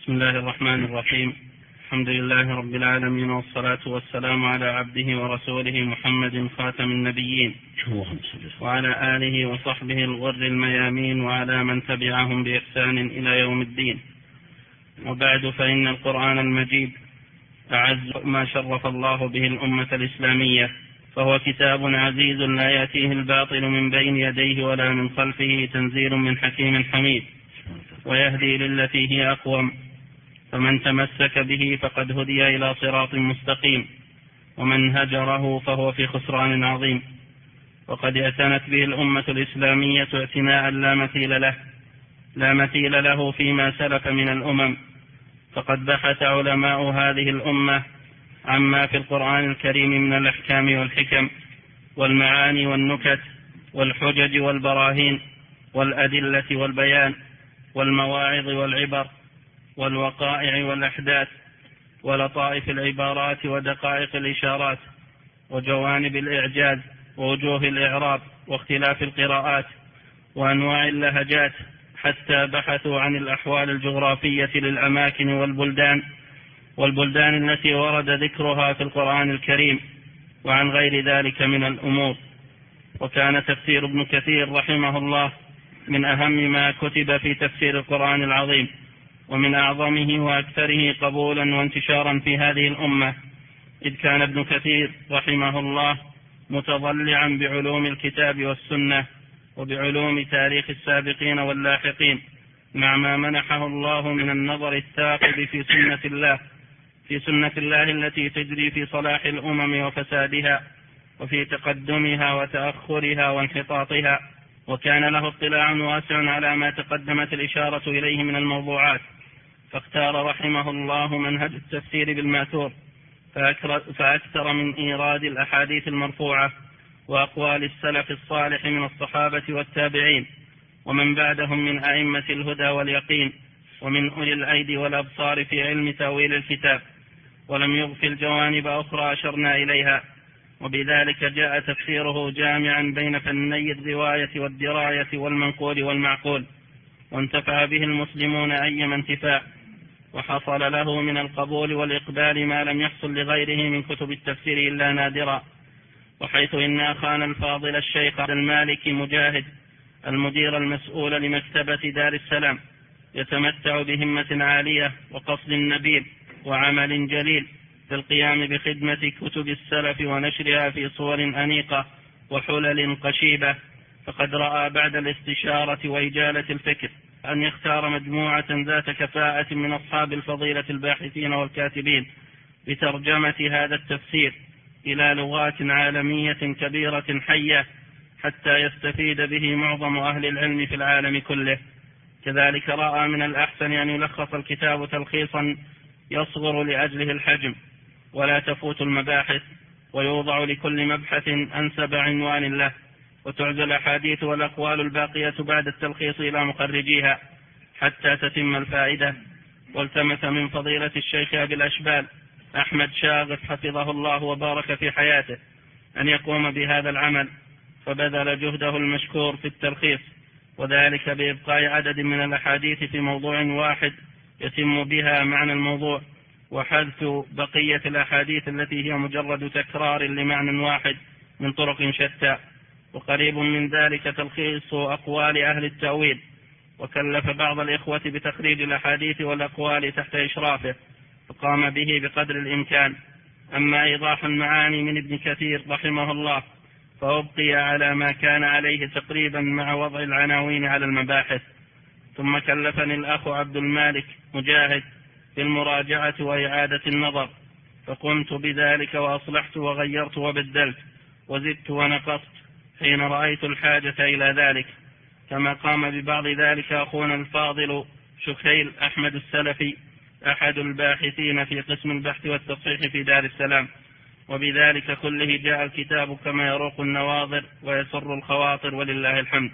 بسم الله الرحمن الرحيم. الحمد لله رب العالمين، والصلاة والسلام على عبده ورسوله محمد خاتم النبيين وعلى آله وصحبه الغر الميامين وعلى من تبعهم بإحسان إلى يوم الدين. وبعد، فإن القرآن المجيد أعز ما شرف الله به الأمة الإسلامية، فهو كتاب عزيز لا يأتيه الباطل من بين يديه ولا من خلفه، تنزيل من حكيم حميد، ويهدي للتي هي أقوم، فمن تمسك به فقد هدي إلى صراط مستقيم، ومن هجره فهو في خسران عظيم. وقد اعتنت به الأمة الإسلامية اعتناء لا مثيل له فيما سلف من الأمم. فقد بحث علماء هذه الأمة عما في القرآن الكريم من الأحكام والحكم والمعاني والنكت والحجج والبراهين والأدلة والبيان والمواعظ والعبر والوقائع والأحداث ولطائف العبارات ودقائق الإشارات وجوانب الإعجاز ووجوه الإعراب واختلاف القراءات وأنواع اللهجات، حتى بحثوا عن الأحوال الجغرافية للأماكن والبلدان التي ورد ذكرها في القرآن الكريم، وعن غير ذلك من الأمور. وكان تفسير ابن كثير رحمه الله من أهم ما كتب في تفسير القرآن العظيم، ومن أعظمه وأكثره قبولا وانتشارا في هذه الأمة، إذ كان ابن كثير رحمه الله متضلعا بعلوم الكتاب والسنة وبعلوم تاريخ السابقين واللاحقين، مع ما منحه الله من النظر الثاقب في سنة الله التي تجري في صلاح الأمم وفسادها، وفي تقدمها وتأخرها وانحطاطها. وكان له اطلاع واسع على ما تقدمت الإشارة إليه من الموضوعات، فاختار رحمه الله منهج التفسير بالماثور، فأكثر من إيراد الأحاديث المرفوعة وأقوال السلف الصالح من الصحابة والتابعين ومن بعدهم من أئمة الهدى واليقين ومن أولي الأيدي والأبصار في علم تأويل الكتاب، ولم يغفل جوانب أخرى أشرنا إليها. وبذلك جاء تفسيره جامعا بين فني الرواية والدراية والمنقول والمعقول، وانتفع به المسلمون أيما انتفاع، وحصل له من القبول والإقبال ما لم يحصل لغيره من كتب التفسير إلا نادرا. وحيث إن أخانا الفاضل الشيخ عبد المالك مجاهد المدير المسؤول لمكتبة دار السلام يتمتع بهمة عالية وقصد نبيل وعمل جليل في القيام بخدمة كتب السلف ونشرها في صور أنيقة وحلل قشيبة، فقد رأى بعد الاستشارة وإجالة الفكر أن يختار مجموعة ذات كفاءة من أصحاب الفضيلة الباحثين والكاتبين بترجمة هذا التفسير إلى لغات عالمية كبيرة حية، حتى يستفيد به معظم أهل العلم في العالم كله. كذلك رأى من الأحسن أن يلخص الكتاب تلخيصا يصغر لأجله الحجم ولا تفوت المباحث، ويوضع لكل مبحث أنسب عنوان له، وتعزل الأحاديث والأقوال الباقية بعد التلخيص إلى مخرجيها حتى تتم الفائدة. والتمس من فضيلة الشيخ أبي الأشبال أحمد شاغف حفظه الله وبارك في حياته أن يقوم بهذا العمل، فبذل جهده المشكور في التلخيص، وذلك بإبقاء عدد من الأحاديث في موضوع واحد يتم بها معنى الموضوع، وحذف بقية الأحاديث التي هي مجرد تكرار لمعنى واحد من طرق شتى. وقريب من ذلك تلخيص أقوال أهل التأويل، وكلف بعض الإخوة بتخريج الأحاديث والأقوال تحت إشرافه، فقام به بقدر الإمكان. أما إيضاح المعاني من ابن كثير رحمه الله فأبقي على ما كان عليه تقريبا مع وضع العناوين على المباحث. ثم كلفني الأخ عبد المالك مجاهد بالمراجعة وإعادة النظر، فقمت بذلك وأصلحت وغيرت وبدلت وزدت ونقصت حين رأيت الحاجة إلى ذلك، كما قام ببعض ذلك أخونا الفاضل شكيل أحمد السلفي أحد الباحثين في قسم البحث والتصحيح في دار السلام. وبذلك كله جاء الكتاب كما يروق النواظر ويسر الخواطر، ولله الحمد.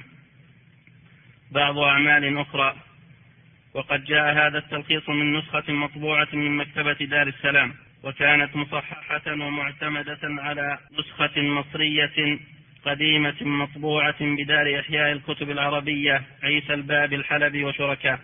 بعض أعمال أخرى. وقد جاء هذا التلخيص من نسخة مطبوعة من مكتبة دار السلام، وكانت مصححة ومعتمدة على نسخة مصرية قديمة مطبوعة بدار إحياء الكتب العربية عيسى الباب الحلبي وشركاه،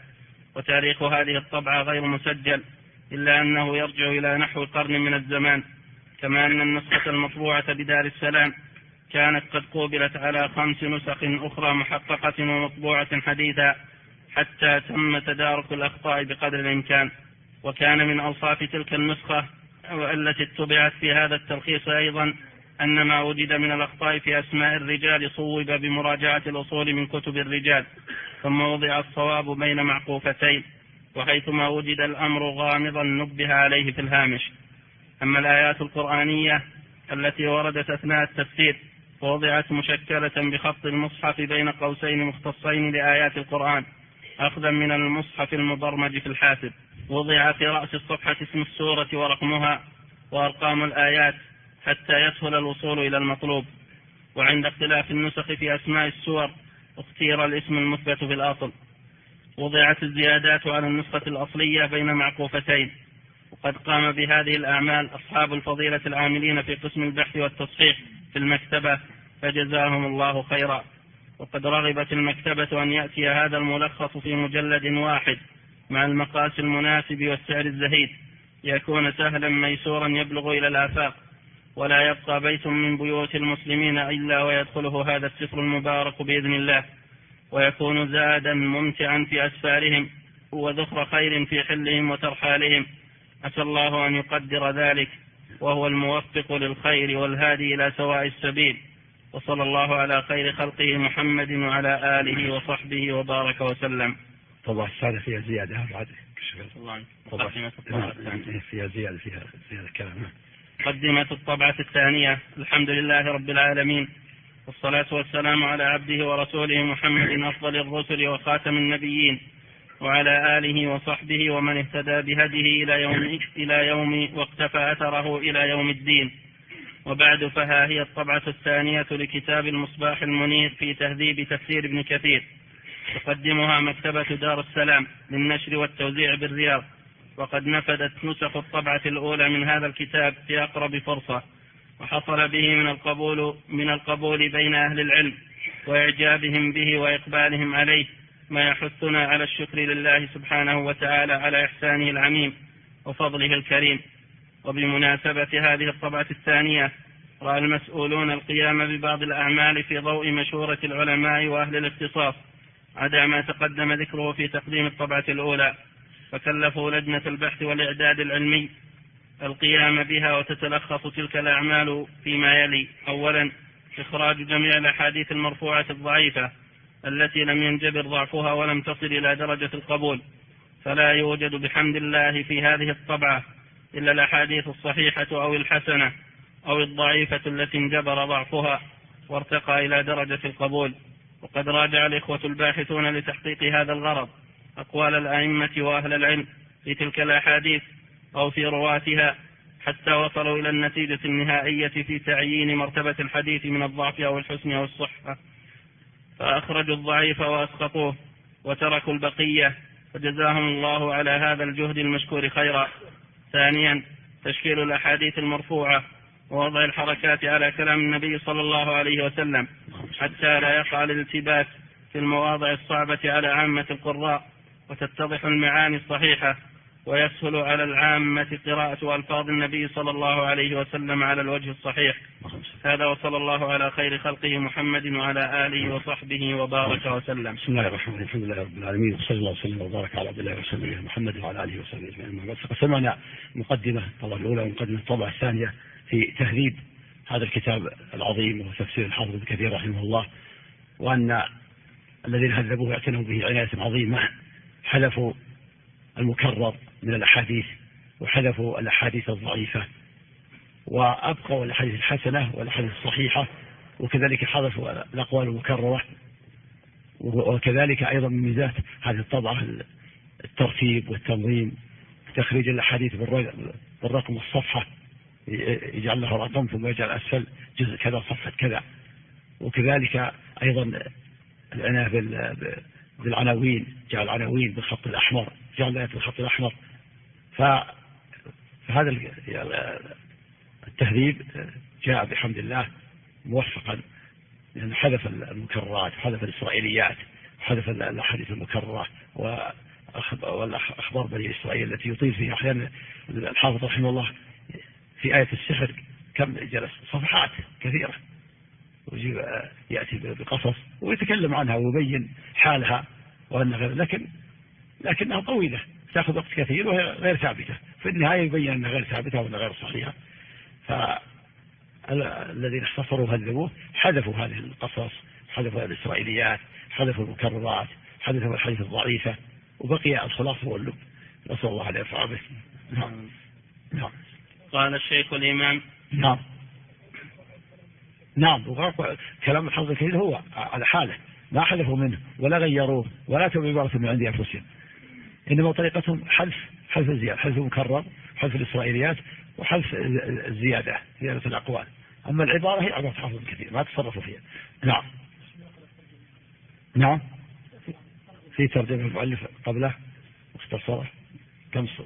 وتاريخ هذه الطبعة غير مسجل، إلا أنه يرجع إلى نحو قرن من الزمان، كما أن النسخة المطبوعة بدار السلام كانت قد قوبلت على 5 نسخ أخرى محققة ومطبوعة حديثا، حتى تم تدارك الأخطاء بقدر الإمكان. وكان من أوصاف تلك النسخة والتي اتبعت في هذا التلخيص أيضا أن ما وجد من الأخطاء في أسماء الرجال صوب بمراجعة الأصول من كتب الرجال، ثم وضع الصواب بين معقوفتين، وحيثما وجد الأمر غامضا نبه عليه في الهامش. أما الآيات القرآنية التي وردت أثناء التفسير ووضعت مشكلة بخط المصحف بين قوسين مختصين لآيات القرآن أخذا من المصحف المبرمج في الحاسب، وضع في رأس الصفحة اسم السورة ورقمها وأرقام الآيات حتى يسهل الوصول إلى المطلوب. وعند اختلاف النسخ في أسماء السور اختير الاسم المثبت في الأصل. وضعت الزيادات على النسخة الأصلية بين معقوفتين، وقد قام بهذه الأعمال أصحاب الفضيلة العاملين في قسم البحث والتصحيح في المكتبة فجزاهم الله خيرا. وقد رغبت المكتبة أن يأتي هذا الملخص في مجلد واحد مع المقاس المناسب والسعر الزهيد، يكون سهلا ميسورا يبلغ إلى الآفاق، ولا يبقى بيت من بيوت المسلمين إلا ويدخله هذا السفر المبارك بإذن الله، ويكون زادا ممتعا في أسفارهم وذخر خير في حلهم وترحالهم. أسأل الله أن يقدر ذلك، وهو الموفق للخير والهادي إلى سواء السبيل. وصلى الله على خير خلقه محمد وعلى آله وصحبه وبارك وسلم. طبعا السادة فيها زيادة بعد فيها زيادة كلام. مقدمة الطبعة الثانية. الحمد لله رب العالمين، والصلاة والسلام على عبده ورسوله محمد أفضل الرسل وخاتم النبيين، وعلى آله وصحبه ومن اهتدى بهديه إلى يوم واقتفى أثره إلى يوم الدين. وبعد، فها هي الطبعة الثانية لكتاب المصباح المنير في تهذيب تفسير ابن كثير، تقدمها مكتبة دار السلام للنشر والتوزيع بالرياض. وقد نفدت نسخ الطبعة الأولى من هذا الكتاب في أقرب فرصة، وحصل به من القبول بين أهل العلم وإعجابهم به وإقبالهم عليه ما يحثنا على الشكر لله سبحانه وتعالى على إحسانه العميم وفضله الكريم. وبمناسبة هذه الطبعة الثانية، رأى المسؤولون القيام ببعض الأعمال في ضوء مشورة العلماء وأهل الاختصاص عدا ما تقدم ذكره في تقديم الطبعة الأولى، فكلفوا لجنة البحث والإعداد العلمي القيام بها، وتتلخص تلك الأعمال فيما يلي: أولا، إخراج جميع الأحاديث المرفوعة الضعيفة التي لم ينجبر ضعفها ولم تصل إلى درجة القبول، فلا يوجد بحمد الله في هذه الطبعة إلا الأحاديث الصحيحة أو الحسنة أو الضعيفة التي انجبر ضعفها وارتقى إلى درجة القبول. وقد راجع الإخوة الباحثون لتحقيق هذا الغرض أقوال الأئمة وأهل العلم في تلك الأحاديث أو في رواتها، حتى وصلوا إلى النتيجة النهائية في تعيين مرتبة الحديث من الضعف أو الحسن أو الصحة، فأخرجوا الضعيف وأسقطوه وتركوا البقية، فجزاهم الله على هذا الجهد المشكور خيرا. ثانيا، تشكيل الأحاديث المرفوعة ووضع الحركات على كلام النبي صلى الله عليه وسلم حتى لا يقع الالتباس في المواضع الصعبة على عامة القراء، وتتضح المعاني الصحيحة، ويسهل على العامة قراءة ألفاظ النبي صلى الله عليه وسلم على الوجه الصحيح. هذا، وصلى الله على خير خلقه محمد وعلى آله وصحبه وبارك وسلم. بسم الله الرحمن الرحيم، الحمد لله رب العالمين، وصلى الله وسلم وبارك على عبد الله ورسوله محمد وعلى آله وصحبه أجمعين. سمعنا مقدمة الطبعة الأولى ومقدمة الطبعة الثانية في تهذيب هذا الكتاب العظيم وهو تفسير الحافظ ابن كثير رحمه الله، وأن الذين هذبوه اعتنوا به عناية عظيمة، حذفوا المكرر من الأحاديث وحذفوا الأحاديث الضعيفة وأبقوا الأحاديث الحسنة والأحاديث الصحيحة، وكذلك حذفوا الأقوال المكررة. وكذلك أيضا من ميزات هذه الطبعة الترتيب والتنظيم، تخريج الأحاديث بالرقم الصفحة، يجعل له رقم ثم يجعل أسفل جزء كذا صفحة كذا. وكذلك أيضا العناية بالعناوين، جعل العناوين بالخط الأحمر، جعل الآيات بالخط الأحمر. فهذا التهذيب جاء بحمد الله موفقا، لأنه حذف المكررات وحذف الإسرائيليات وحذف الأحاديث المكررة والأخبار بني إسرائيل التي يطيل فيها أحيانا الحافظ رحمه الله في آية السحر كم جلس صفحات كثيرة، ويجيب يأتي بقصص ويتكلم عنها ويبين حالها وأن غير، لكنها طويلة تأخذ وقت كثير وهي غير ثابتة، في النهاية يبين أنها غير ثابتة وأنها غير صحيحة. فالذين اختصروا هذبوه حذفوا هذه القصص، حذفوا الإسرائيليات، حذفوا المكررات، حذفوا الحديث الضعيفة، وبقي الخلاصة واللب. نسأل الله أن ينفع به. نعم. قال الشيخ الإمام. نعم. كلام الحافظ الكثير هو على حاله، ما حذفوا منه ولا غيروه ولا تبوا عبارة من عند أنفسهم، إنما طريقتهم حذف الزيادة، حذف المكرر، حذف الإسرائيليات، وحذف زيادة الأقوال. أما العبارة هي عبارة حافظ الكثير ما تصرفوا فيها. نعم. في ترجمة المؤلف قبله مختصرة كم صورة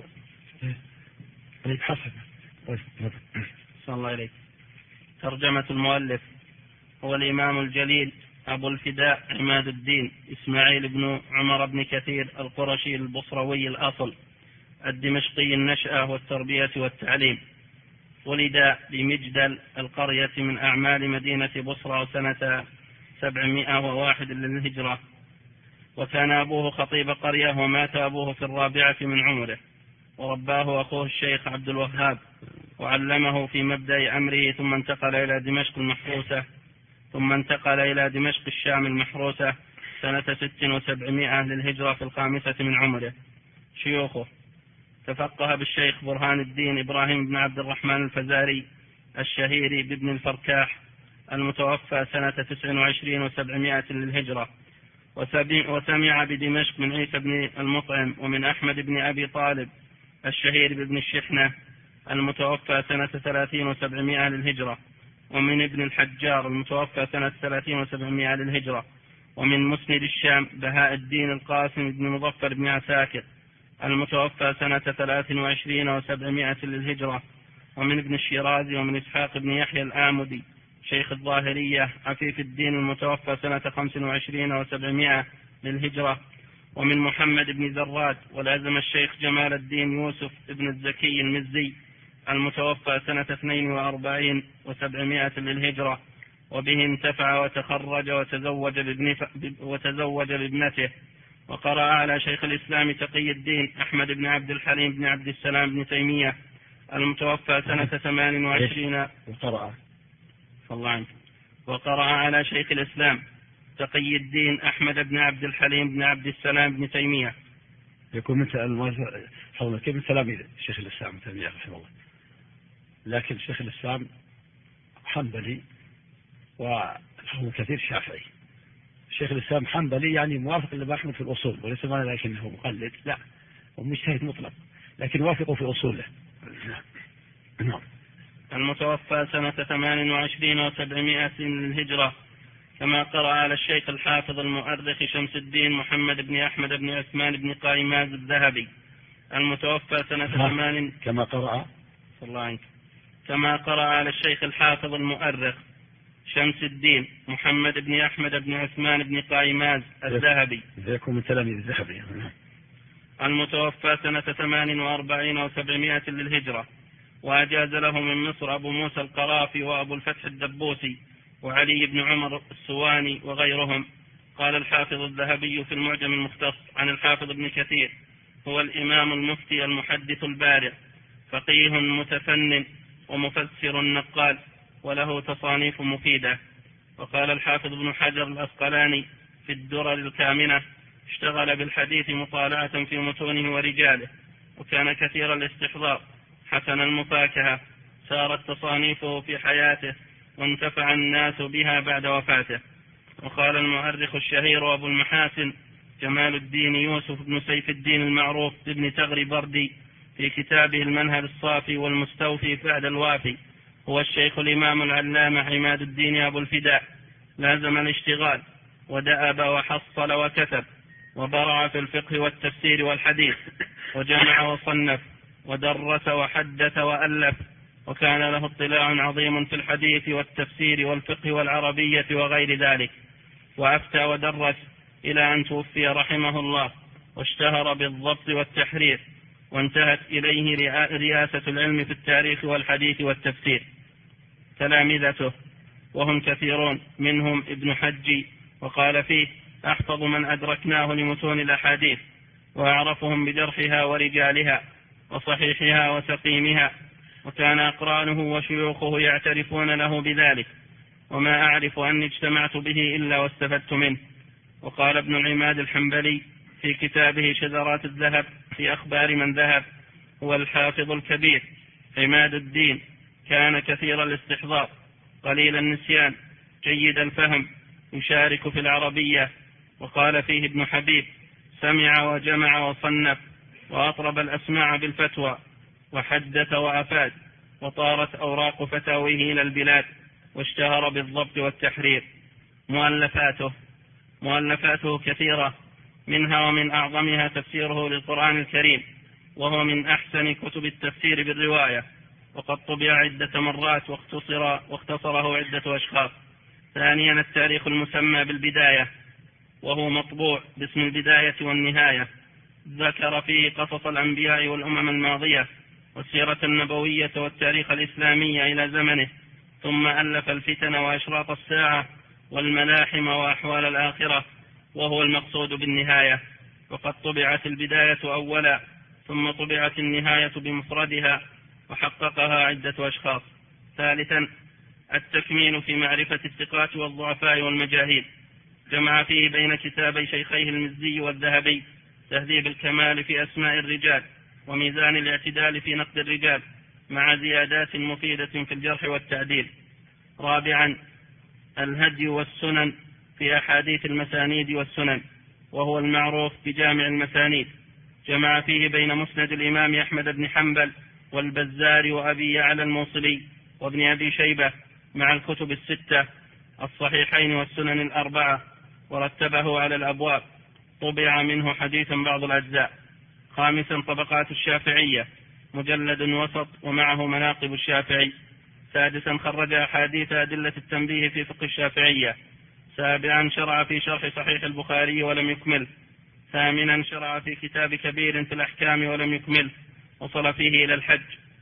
حسب. صلى الله عليك. ترجمة المؤلف: هو الإمام الجليل أبو الفداء عماد الدين إسماعيل بن عمر بن كثير القرشي البصروي الأصل الدمشقي النشأة والتربية والتعليم. ولد بمجدل القرية من أعمال مدينة بصرى سنة 701 للهجرة، وكان أبوه خطيب قرية، ومات أبوه في 4 من عمره، ورباه أخوه الشيخ عبد الوهاب وعلمه في مبدأ أمره، ثم انتقل إلى دمشق الشام المحروسة سنة 700 للهجرة في 5 من عمره. شيوخه: تفقه بالشيخ برهان الدين إبراهيم بن عبد الرحمن الفزاري الشهيري بابن الفركاح المتوفى سنة 29 و700 للهجرة، وسمع بدمشق من عيسى بن المطعم ومن أحمد بن أبي طالب الشهير بابن الشحنة المتوفى سنة 30 و700 للهجرة، ومن ابن الحجار المتوفى سنة 30 و700 للهجرة، ومن مسند الشام بهاء الدين القاسم بن مظفر بن عساكر المتوفى سنة 23 و700 للهجرة، ومن ابن الشيرازي، ومن إسحاق بن يحيى الآمدي شيخ الظاهرية عفيف الدين المتوفى سنة 25 و700 للهجرة، ومن محمد بن زراد. ولازم الشيخ جمال الدين يوسف بن الزكي المزي المتوفى سنة 42 و700 للهجرة، وبه انتفع وتخرج وتزوج بابنته. وقرأ على شيخ الإسلام تقي الدين أحمد بن عبد الحليم بن عبد السلام بن تيمية المتوفى سنة 28. وقرأ على شيخ الإسلام تقي الدين أحمد بن عبد الحليم بن عبد السلام بن تيمية. يكون من تلاميذ شيخ الإسلام تيمية رحمه الله، لكن شيخ الإسلام حنبلي وهو كثير شافعي. شيخ الإسلام حنبلي يعني موافق لما أحمد في الأصول، وليس معنى لكنه مقلد، لا، ومجتهد مطلق، لكن وافقه في أصوله. نعم. المتوفى سنة 28 و700 للهجرة. كما قرأ على الشيخ الحافظ المؤرخ شمس الدين محمد بن أحمد بن عثمان بن قايماز الذهبي المتوفى سنة 8. كما قرأ على الشيخ الحافظ المؤرخ شمس الدين محمد بن أحمد بن عثمان بن قايماز الذهبي من تلاميذ الذهبي المتوفى سنة 48 و700 للهجرة. وأجاز له من مصر أبو موسى القرافي وأبو الفتح الدبوسي وعلي بن عمر السواني وغيرهم. قال الحافظ الذهبي في المعجم المختص عن الحافظ ابن كثير: هو الإمام المفتي المحدث البارع، فقيه متفنن ومفسر نقال، وله تصانيف مفيدة. وقال الحافظ ابن حجر الأسقلاني في الدرر الكامنة: اشتغل بالحديث مطالعة في متونه ورجاله، وكان كثير الاستحضار حسن المفاكهة، سارت تصانيفه في حياته وانتفع الناس بها بعد وفاته. وقال المؤرخ الشهير أبو المحاسن جمال الدين يوسف بن سيف الدين المعروف بابن تغري بردي في كتابه المنهل الصافي والمستوفي بعد الوافي: هو الشيخ الإمام العلامة عماد الدين أبو الفداء، لازم الاشتغال ودأب وحصل وكتب، وبرع في الفقه والتفسير والحديث، وجمع وصنف، ودرس وحدث وألف، وكان له اطلاع عظيم في الحديث والتفسير والفقه والعربية وغير ذلك، وأفتى ودرس إلى أن توفي رحمه الله، واشتهر بالضبط والتحرير، وانتهت إليه رياسة العلم في التاريخ والحديث والتفسير. تلامذته وهم كثيرون، منهم ابن حجي، وقال فيه: أحفظ من أدركناه لمتون الأحاديث، وأعرفهم بجرحها ورجالها وصحيحها وسقيمها، وكان أقرانه وشيوخه يعترفون له بذلك، وما أعرف أني اجتمعت به إلا واستفدت منه. وقال ابن العماد الحنبلي في كتابه شذرات الذهب في أخبار من ذهب: هو الحافظ الكبير عماد الدين، كان كثير الاستحضار قليل النسيان جيد الفهم، يشارك في العربية. وقال فيه ابن حبيب: سمع وجمع وصنف، وأطرب الأسماع بالفتوى، وحدث وأفاد، وطارت أوراق فتاويه إلى البلاد، واشتهر بالضبط والتحرير. مؤلفاته كثيرة، منها ومن أعظمها تفسيره للقرآن الكريم، وهو من أحسن كتب التفسير بالرواية، وقد طبع عدة مرات واختصره عدة أشخاص. ثانيا التاريخ المسمى بالبداية، وهو مطبوع باسم البداية والنهاية، ذكر فيه قصص الأنبياء والأمم الماضية، والسيرة النبوية والتاريخ الإسلامي إلى زمنه، ثم ألف الفتن وأشراط الساعة والملاحم وأحوال الآخرة، وهو المقصود بالنهاية. وقد طبعت البداية أولا، ثم طبعت النهاية بمفردها، وحققها عدة أشخاص. ثالثا التكمين في معرفة الثقات والضعفاء والمجاهيل، جمع فيه بين كتابي شيخيه المزي والذهبي تهذيب الكمال في أسماء الرجال، وميزان الاعتدال في نقد الرجال، مع زيادات مفيدة في الجرح والتعديل. رابعا الهدي والسنن في أحاديث المسانيد والسنن، وهو المعروف بجامع المسانيد، جمع فيه بين مسند الإمام أحمد بن حنبل والبزار وأبي يعلى الموصلي وابن أبي شيبة، مع الكتب الستة، الصحيحين والسنن الأربعة، ورتبه على الأبواب، طبع منه حديثا بعض الأجزاء. خامسا طبقات الشافعية، مجلد وسط ومعه مناقب الشافعي. سادسا خرج أحاديث أدلة التنبيه في فقه الشافعية. سابعا شرع في شرح صحيح البخاري ولم يكمل. ثامنا شرع في كتاب كبير في الأحكام ولم يكمل، وصل فيه إلى الحج.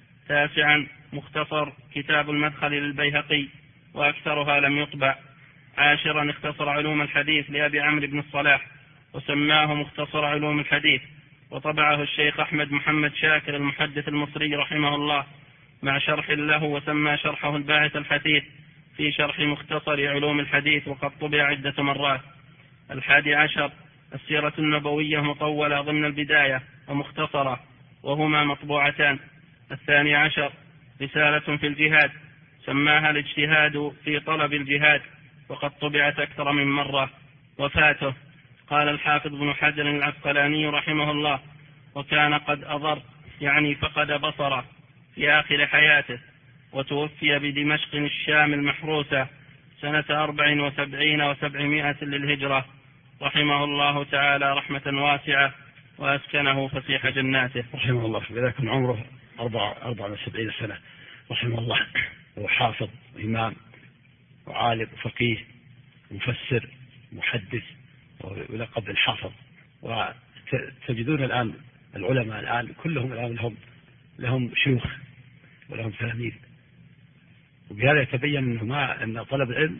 تاسعا مختصر كتاب المدخل للبيهقي، وأكثرها لم يطبع. عاشرا اختصر علوم الحديث لأبي عمرو بن الصلاح، وسماه مختصر علوم الحديث، وطبعه الشيخ أحمد محمد شاكر المحدث المصري رحمه الله مع شرح له، وسمى شرحه الباعث الحثيث في شرح مختصر علوم الحديث، وقد طبع عدة مرات. 11 السيرة النبوية مطولة ضمن البداية ومختصرة، وهما مطبوعتان. 12 رسالة في الجهاد، سماها الاجتهاد في طلب الجهاد، وقد طبعت أكثر من مرة. وفاته، قال الحافظ ابن حجر العسقلاني رحمه الله: وكان قد أضر، يعني فقد بصره في آخر حياته، وتوفي بدمشق الشام المحروسة سنة 74 و700 للهجرة، رحمه الله تعالى رحمة واسعة، وأسكنه فسيح جناته. رحمه الله، بذلك عمره 74 سنة رحمه الله. هو حافظ وإمام وعالم وفقيه ومفسر محدث، ولقب الحافظ. وتجدون الآن العلماء الآن كلهم الآن لهم شيوخ ولهم تلاميذ، وبهذا يتبين أن طلب العلم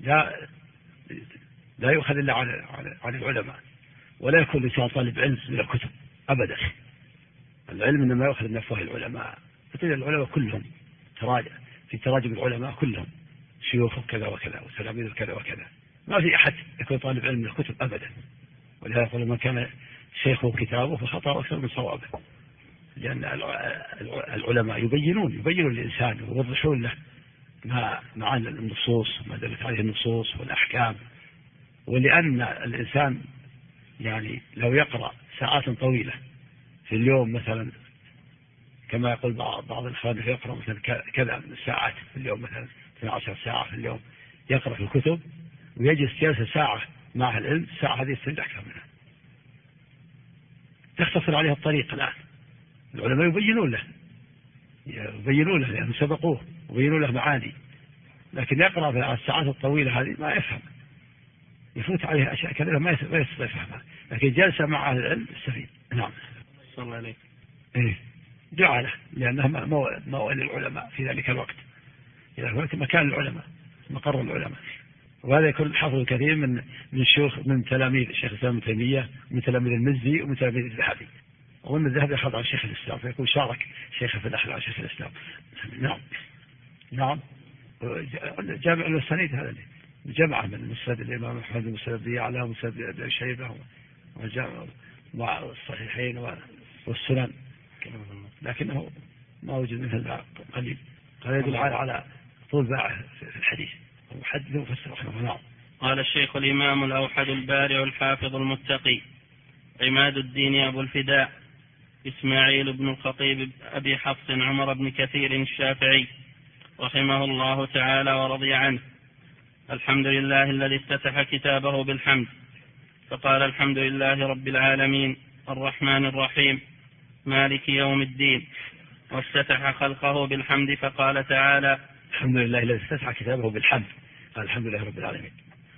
لا يؤخذ إلا عن العلماء، ولا يكون الإنسان طالب علم من الكتب أبدا. العلم إنما يؤخذ من أفواه العلماء، فتجد العلماء كلهم في تراجم العلماء كلهم شيوخ كذا وكذا وتلاميذ كذا وكذا، ما في أحد يكون طالب علم من الكتب أبدا. ولهذا يقول: من كان شيخه كتابه فخطأ أكثر من صوابه. لأن العلماء يبينون للإنسان ويوضحون له ما معاني النصوص، ما دلت عليه النصوص والأحكام. ولأن الإنسان يعني لو يقرأ ساعات طويلة في اليوم، مثلا كما يقول بعض الإخوان يقرأ مثلا كذا من الساعات في اليوم، مثلا 12 ساعة في اليوم يقرأ في الكتب، ويجلس جلسة ساعة مع العلم، الساعة هذه يستفيد أكثر منها، تختصر عليها الطريق. الآن العلماء يبينون له لأنهم سبقوه ويبينون له معاني، لكن يقرأ في الساعات الطويلة هذه ما يفهم. يفوت عليه أشياء كثيرة ما يستطيع يفهمها، لكن جلسة مع أهل العلم يستفيد. نعم. صلى الله عليه. إيه دعاء له، لأنه موئل العلماء في ذلك الوقت، إذا الوقت مكان العلماء، مقر العلماء. وهذا يكون الحافظ الكثير من شيوخ، من تلاميذ الشيخ الإسلام ابن تيمية، من تلاميذ المزي، ومن تلاميذ الذهبي. وأن الذهبي أخذ عن شيخ الإسلام، فيكون شارك شيخه في الأخذ عن شيخ الإسلام. نعم. نعم. جامع المستند هذا جمع من مسند الإمام أحمد، مسند أبي يعلى، مسند أبي شيبة، وجمع مع الصحيحين والسنن، لكنه ما وجد منه إلا قليل. قال يدل على طول باعه في الحديث، ومحدث ومفسر رحمه الله. قال الشيخ الإمام الأوحد البارع الحافظ المتقي عماد الدين أبو الفداء إسماعيل بن الخطيب أبي حفص عمر بن كثير الشافعي رحمه الله تعالى ورضي عنه: الحمد لله الذي افتتح كتابه بالحمد، فقال: الحمد لله رب العالمين الرحمن الرحيم مالك يوم الدين. وافتتح خلقه بالحمد فقال تعالى: الحمد لله الذي افتتح كتابه بالحمد، قال الحمد لله رب العالمين.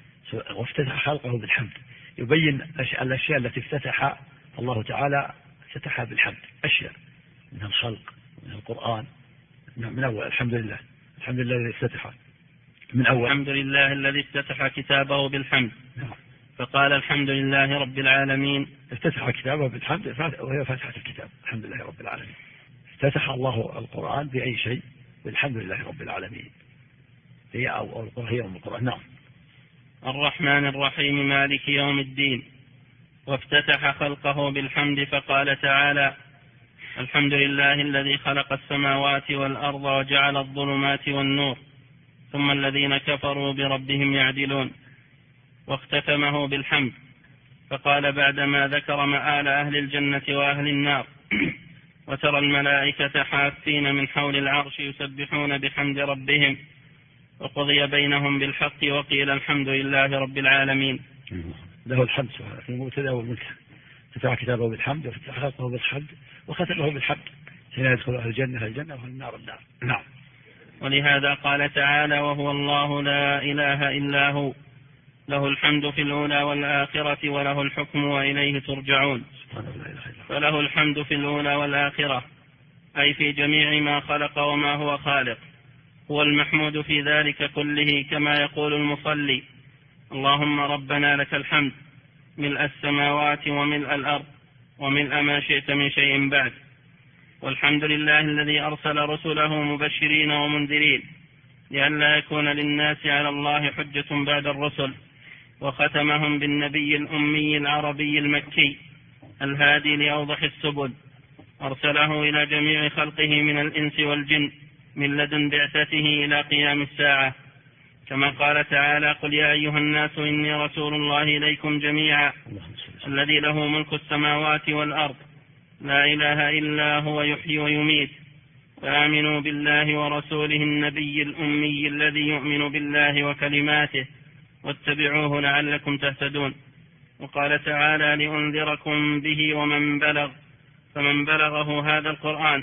وافتتح خلقه بالحمد، يبين الأشياء التي افتتح الله تعالى افتتحها بالحمد، أشياء من الخلق، من القرآن، من أول الحمد لله. الحمد لله الذي افتتح من أول. الحمد لله الذي افتتح كتابه بالحمد. نعم. فقال: الحمد لله رب العالمين. افتتح كتابه بالحمد، وهي فاتحة الكتاب، الحمد لله رب العالمين. افتتح الله القرآن بأي شيء؟ بالحمد لله رب العالمين. هي هي القرآن. نعم. الرحمن الرحيم مالك يوم الدين. وافتتح خلقه بالحمد فقال تعالى: الحمد لله الذي خلق السماوات والأرض وجعل الظلمات والنور ثم الذين كفروا بربهم يعدلون. واختتمه بالحمد فقال بعدما ذكر مآل أهل الجنة وأهل النار: وترى الملائكة حافين من حول العرش يسبحون بحمد ربهم وقضي بينهم بالحق وقيل الحمد لله رب العالمين. له الحمد في المبتدأ والمنتهى. فتح كتابه بالحمد، وفتح خلقه بالحمد، وختمه بالحمد، حين يدخل أهل الجنة الجنة وأهل النار النار. نعم. ولهذا قال تعالى: وهو الله لا إله إلا هو له الحمد في الأولى والآخرة وله الحكم وإليه ترجعون. فله الحمد في الأولى والآخرة، أي في جميع ما خلق وما هو خالق، هو المحمود في ذلك كله، كما يقول المصلي: اللهم ربنا لك الحمد ملء السماوات وملء الأرض وملء ما شئت من شيء بعد. والحمد لله الذي أرسل رسله مبشرين ومنذرين لئلا يكون للناس على الله حجة بعد الرسل، وختمهم بالنبي الأمي العربي المكي الهادي لأوضح السبل، أرسله إلى جميع خلقه من الإنس والجن من لدن بعثته إلى قيام الساعة، كما قال تعالى: قل يا أيها الناس إني رسول الله إليكم جميعا الذي له ملك السماوات والأرض لا إله إلا هو يحيي ويميت، فآمنوا بالله ورسوله النبي الأمي الذي يؤمن بالله وكلماته واتبعوه لعلكم تهتدون. وقال تعالى: لأنذركم به ومن بلغ، فمن بلغه هذا القرآن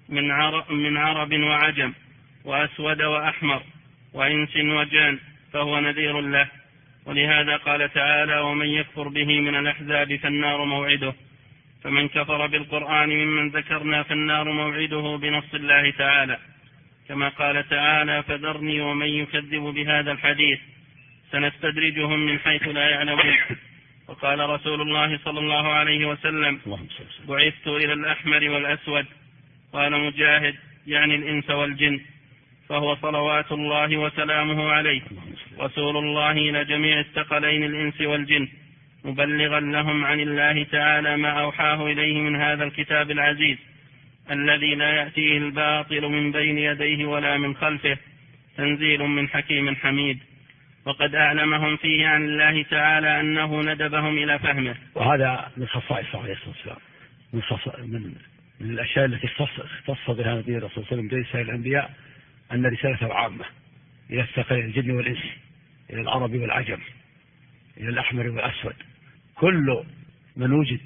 من عرب وعجم وأسود وأحمر وإنس وجان فهو نذير له. ولهذا قال تعالى: ومن يكفر به من الأحزاب فالنار موعده. فمن كفر بالقرآن ممن ذكرنا فالنار موعده بنص الله تعالى، كما قال تعالى: فذرني ومن يكذب بهذا الحديث سنستدرجهم من حيث لا يعلمون. وقال رسول الله صلى الله عليه وسلم: بعثت إلى الأحمر والأسود. قال مجاهد: يعني الإنس والجن، فهو صلوات الله وسلامه عليه رسول الله إلى جميع الثقلين الإنس والجن، مبلغا لهم عن الله تعالى ما أوحاه إليه من هذا الكتاب العزيز الذي لا يأتيه الباطل من بين يديه ولا من خلفه، تنزيل من حكيم حميد. وقد أعلمهم فيه عن الله تعالى أنه ندبهم إلى فهمه. وهذا من خصائصه عليه الصلاة والسلام، من الأشياء التي اختص بها نبي الرسول صلى الله عليه وسلم دون سائر الأنبياء، أن رسالته عامة إلى الثقلين الجن والإنس، إلى العرب والعجم، إلى الأحمر والأسود، كل من وجد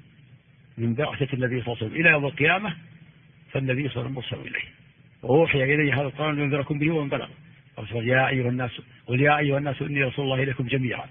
من بعثة النبي صلى الله عليه وسلم إلى يوم القيامة فالنبي صلى الله عليه وسلم مرسل إليه، وأوحي إليه هذا القرآن لينذركم به ومن بلغ. قل يا أيها الناس إني رسول الله إليكم جميعا،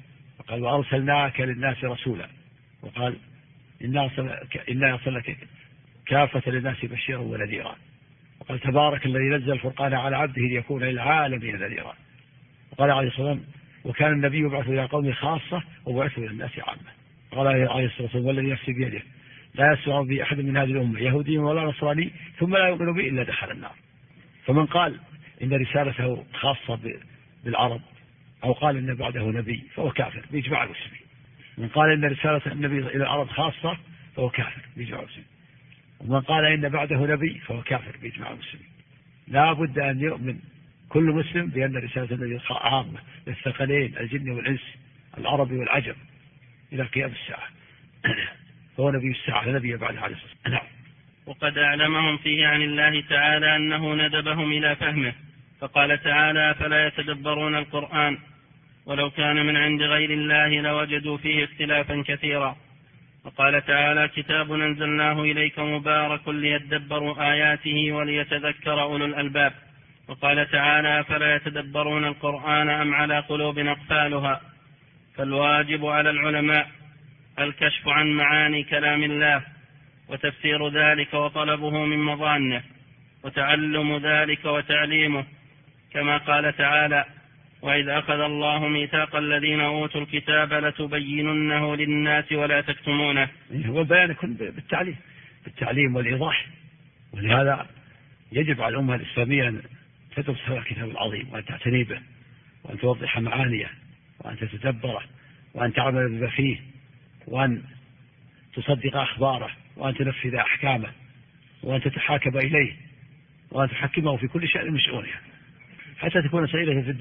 قال وأرسلناك للناس رسولا، وقال إنا أرسلناك كافة للناس بشيرا ونذيرا، وقال تبارك الذي نزل الفرقان على عبده ليكون للعالمين نذيرا. وقال عليه الصلاة والسلام وكان النبي يبعث إلى قومه خاصة وبعث إلى الناس عامة. قال عليه الصلاة والسلام والذي نفسي بيده لا يسمع بي أحد من هذه الأمة يهودي ولا نصراني ثم لا يؤمن بي إلا دخل النار. فمن قال إن رسالته خاصة بالعرب أو قال إن بعده نبي فهو كافر بإجماع المسلمين. من قال إن رسالة النبي إلى العرب خاصة فهو كافر بإجماع المسلمين، ومن قال إن بعده نبي فهو كافر بإجماع المسلمين. لا بد أن يؤمن كل مسلم بأن رسالة النبي عامة للثقلين الجن والإنس العربي والعجم إلى قيام الساعة. فهو نبي الساعة لا نبي بعد عليه الصلاة والسلام. وقد أعلمهم فيه عن الله تعالى أنه ندبهم إلى فهمه، فقال تعالى فلا يتدبرون القرآن ولو كان من عند غير الله لوجدوا فيه اختلافا كثيرا. وقال تعالى كتاب أنزلناه إليك مبارك ليدبروا آياته وليتذكر أولو الألباب. وقال تعالى فلا يتدبرون القرآن أم على قلوب أقفالها. فالواجب على العلماء الكشف عن معاني كلام الله وتفسير ذلك وطلبه من مظانه وتعلم ذلك وتعليمه، كما قال تعالى وإذ أخذ الله ميثاق الذين أوتوا الكتاب لتبيننه للناس ولا تكتمونه. والبيان يكون بالتعليم والإيضاح. ولهذا يجب على الأمة الإسلامية أن تدرس هذا الكتاب العظيم وأن تعتني به وأن توضح معانيه وأن تتدبره وأن تعمل بما فيه وأن تصدق أخباره وأن تنفذ أحكامه وأن تتحاكم إليه وأن تحكمه في كل شيء من شؤونها حتى تكون سعيدة في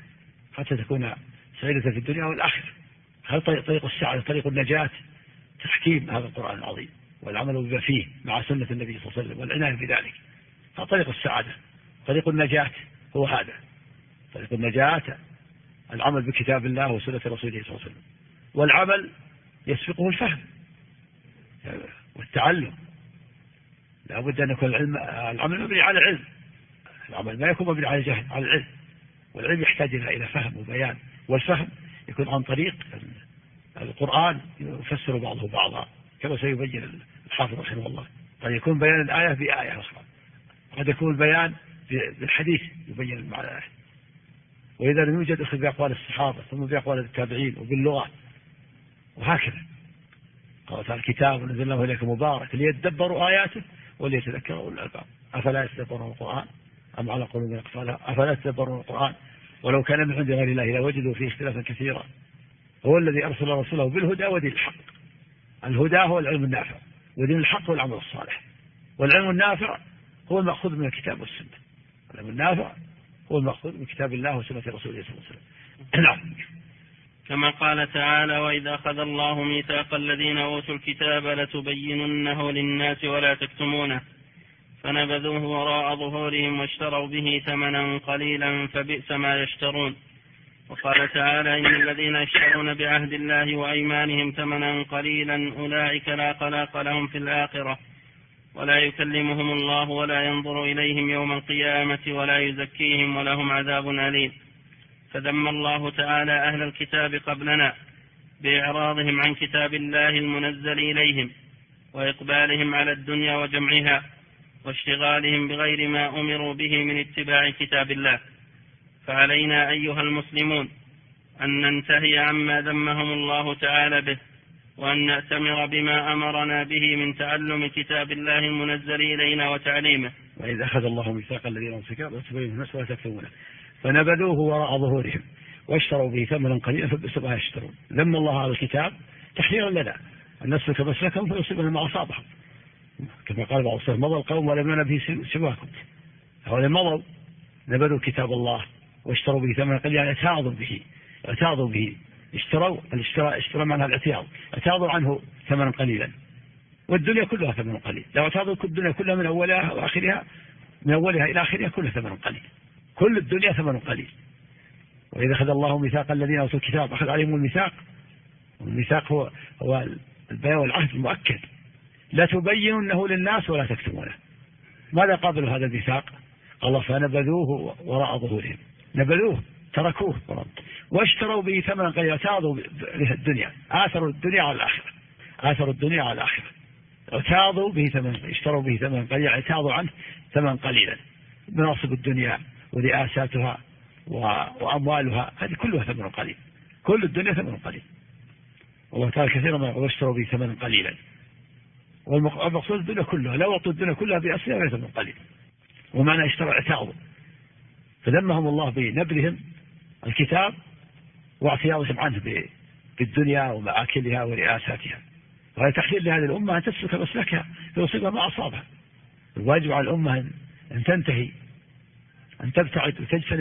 الدنيا والآخرة. هذا طريق السعادة، طريق النجاة، تحكيم هذا القرآن العظيم والعمل بما فيه مع سنة النبي صلى الله عليه وسلم والعناية بذلك. هذا طريق السعادة، طريق النجاة هو هذا. طريق النجاة العمل بكتاب الله وسنة رسوله صلى الله عليه وسلم، والعمل يسبقه الفهم والتعلم. لا بد أن يكون العمل مبني على العلم، العمل ما يكون مبني على الجهل، على العلم. والعلم يحتاج إلى فهم وبيان، والفهم يكون عن طريق القرآن يفسر بعضه بعضا كما سيبين الحافظ رحمه الله. قد يكون بيان الآية بآية أخرى، قد يكون بيان بالحديث يبين المعنى الآية. وإذا لم يوجد أخذ بأقوال الصحابة ثم بأقوال التابعين وباللغة وهكذا. قال تعالى الكتاب نزلناه إليك مبارك ليدبروا آياته وليتذكروا أولو الألباب. أفلا يتدبرون القرآن أم على قلوب أقفالها. أفلا يتدبرون القرآن ولو كان من عند غير الله لوجدوا فيه اختلافا كثيرا. هو الذي أرسل رسوله بالهدى ودين الحق. الهدى هو العلم النافع، ودين الحق هو العمل الصالح. والعلم النافع هو المأخوذ من الكتاب والسنة. العلم النافع هو المأخوذ من كتاب الله وسنة رسوله صلى الله عليه وسلم. نعم. كما قال تعالى وإذ أخذ الله ميثاق الذين أوتوا الكتاب لتبيننه للناس ولا تكتمونه فنبذوه وراء ظهورهم واشتروا به ثمنا قليلا فبئس ما يشترون. وقال تعالى إن الذين يشترون بعهد الله وأيمانهم ثمنا قليلا أولئك لا خلاق لهم في الآخرة ولا يكلمهم الله ولا ينظر إليهم يوم القيامة ولا يزكيهم ولهم عذاب أليم. فذم الله تعالى أهل الكتاب قبلنا بإعراضهم عن كتاب الله المنزل إليهم وإقبالهم على الدنيا وجمعها واشتغالهم بغير ما أمروا به من اتباع كتاب الله. فعلينا أيها المسلمون أن ننتهي عما ذمهم الله تعالى به وأن نأتمر بما أمرنا به من تعلم كتاب الله المنزل إلينا وتعليمه. وإذا أخذ الله ميثاق الذين أوتوا الكتاب لتبيننه للناس ولا تكتمونه فنبذوه وراء ظهورهم واشتروا به ثمنا قليلا فبئس ما يشترون. ذم الله على الكتاب تحذيرا لنا أن نسلك مسلكهم فيصيبنا ما أصابهم، كما قال بعض السلف مضى القوم ولم ينبه سواكم. هؤلاء مضوا نبذوا كتاب الله واشتروا به ثمنا قليلا، يعني اعتاضوا به اشتروا معنى الاعتياض، اعتاضوا عنه ثمنا قليلا. والدنيا كلها ثمن قليل، لو اعتاضوا الدنيا كلها من أولها وآخرها، من أولها إلى آخرها كلها ثمن قليل، كل الدنيا ثمن قليل. وإذا أخذ الله ميثاق الذين أوتوا الكتاب أخذ عليهم الميثاق، والميثاق هو البيان والعهد المؤكد. لا تبيننه للناس ولا تكتمونه. ماذا قابل هذا الميثاق؟ الله فنبذوه وراء ظهورهم. نبذوه تركوه واشتروا به ثمنا قليلا، اعتاضوا به الدنيا، آثروا الدنيا على الآخرة، آثروا الدنيا على الآخرة، اعتاضوا به ثمنا، اشتروا به ثمنا قليلا، اعتاضوا عنه ثمنا قليلا، مناصب الدنيا ورئاساتها وأموالها هذه كلها ثمن قليل، كل الدنيا ثمن قليل. والله تعالى كثيرا ما واشتروا به ثمنا قليلا، والمقصود الدنيا كلها، لو أعطوا الدنيا كلها بأسرها غير ثمن قليل، ومعنى اشتروا اعتاضوا، فذمهم الله بنبذهم الكتاب واعتياضهم عنه بالدنيا ومآكلها ورئاساتها. وهذا تحذير لهذه الأمة أن تسلك مسلكها فيصيبها ما أصابها. الواجب على الأمة أن تنتهي، أن تبتعد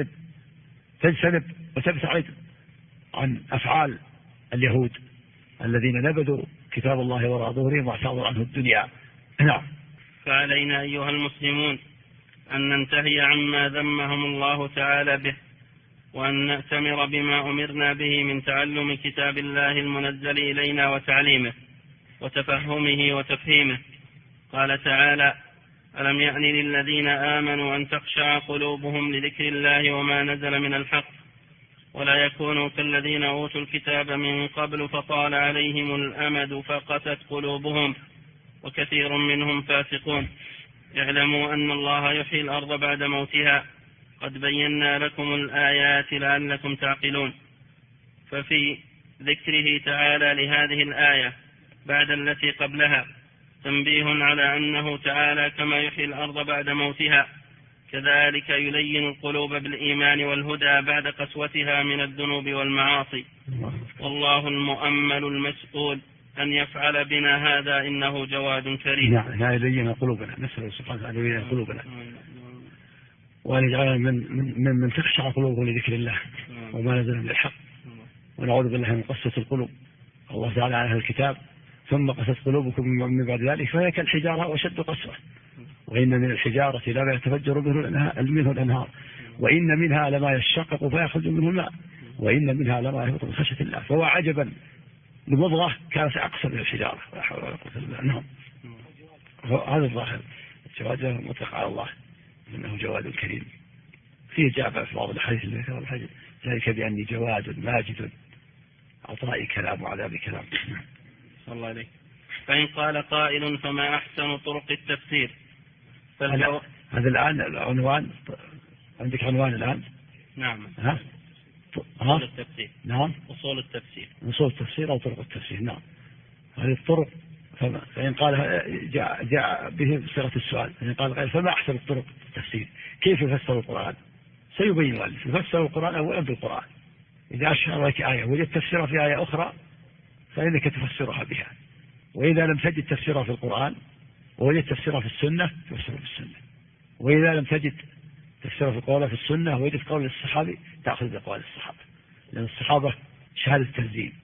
تجتنب وتبتعد عن أفعال اليهود الذين نبذوا كتاب الله وراء ظهورهم واعتاضوا عنه الدنيا. نعم. فعلينا أيها المسلمون أن ننتهي عما ذمهم الله تعالى به، وأن نأتمر بما أمرنا به من تعلم كتاب الله المنزل إلينا وتعليمه وتفهمه وتفهيمه. قال تعالى: ألم يأن للذين آمنوا أن تخشع قلوبهم لذكر الله وما نزل من الحق ولا يكونوا كالذين أوتوا الكتاب من قبل فطال عليهم الأمد فقست قلوبهم وكثير منهم فاسقون. اعلموا أن الله يحيي الأرض بعد موتها، قد بينا لكم الآيات لعلكم تعقلون. ففي ذكره تعالى لهذه الآية بعد التي قبلها تنبيه على أنه تعالى كما يحيي الأرض بعد موتها كذلك يلين القلوب بالإيمان والهدى بعد قسوتها من الذنوب والمعاصي. والله المؤمل المسؤول أن يفعل بنا هذا إنه جواد كريم. نعم، لا يلين قلوبنا، نسأل سبحانه وتعالى يلين قلوبنا وأن يجعلنا من تخشع قلوبه لذكر الله وما نزل من الحق، ونعوذ بالله من قسوة القلوب. الله تعالى على أهل الكتاب: ثم قست قلوبكم من بعد ذلك فهي كالحجارة وشد قسوة، وإن من الحجارة لما يتفجر منه الأنهار، وإن منها لما يشقق فيخرج منه الماء، وإن منها لما يهبط من خشية الله. فهو عجبا لمضغة كانت أقصر من الحجارة، لا حول ولا قوة إلا بالله. هذا الظاهر الجواد مطلق على الله إنه جواد كريم. فيه جاء في بعض الحديث اللي ذكر الحديث: ذلك بأني جواد ماجد عطائي كلام وعذابي كلام. الله عليك. فإن قال قائل: فما أحسن طرق التفسير؟ هذا الآن العنوان، عندك عنوان الآن؟ نعم. أصول التفسير. نعم، أصول التفسير، أصول التفسير أو طرق التفسير. نعم، هذه الطرق. فإن قال جاء به بصيغة السؤال، فإن قال قائل: فما أحسن الطرق التفسير؟ كيف يفسر القرآن؟ سيبين المؤلف. يفسر القرآن أولا بالقرآن، إذا أشار لك آية وجدت تفسيرها في آية أخرى فإنك تفسرها بها، وإذا لم تجد تفسيرها في القرآن ووجدت تفسيرها في السنة تفسرها في السنة، وإذا لم تجد تفسيرها في القرآن في السنة ووجدت قول الصحابي تأخذ بقول الصحابة، لأن الصحابة شهادة التنزيل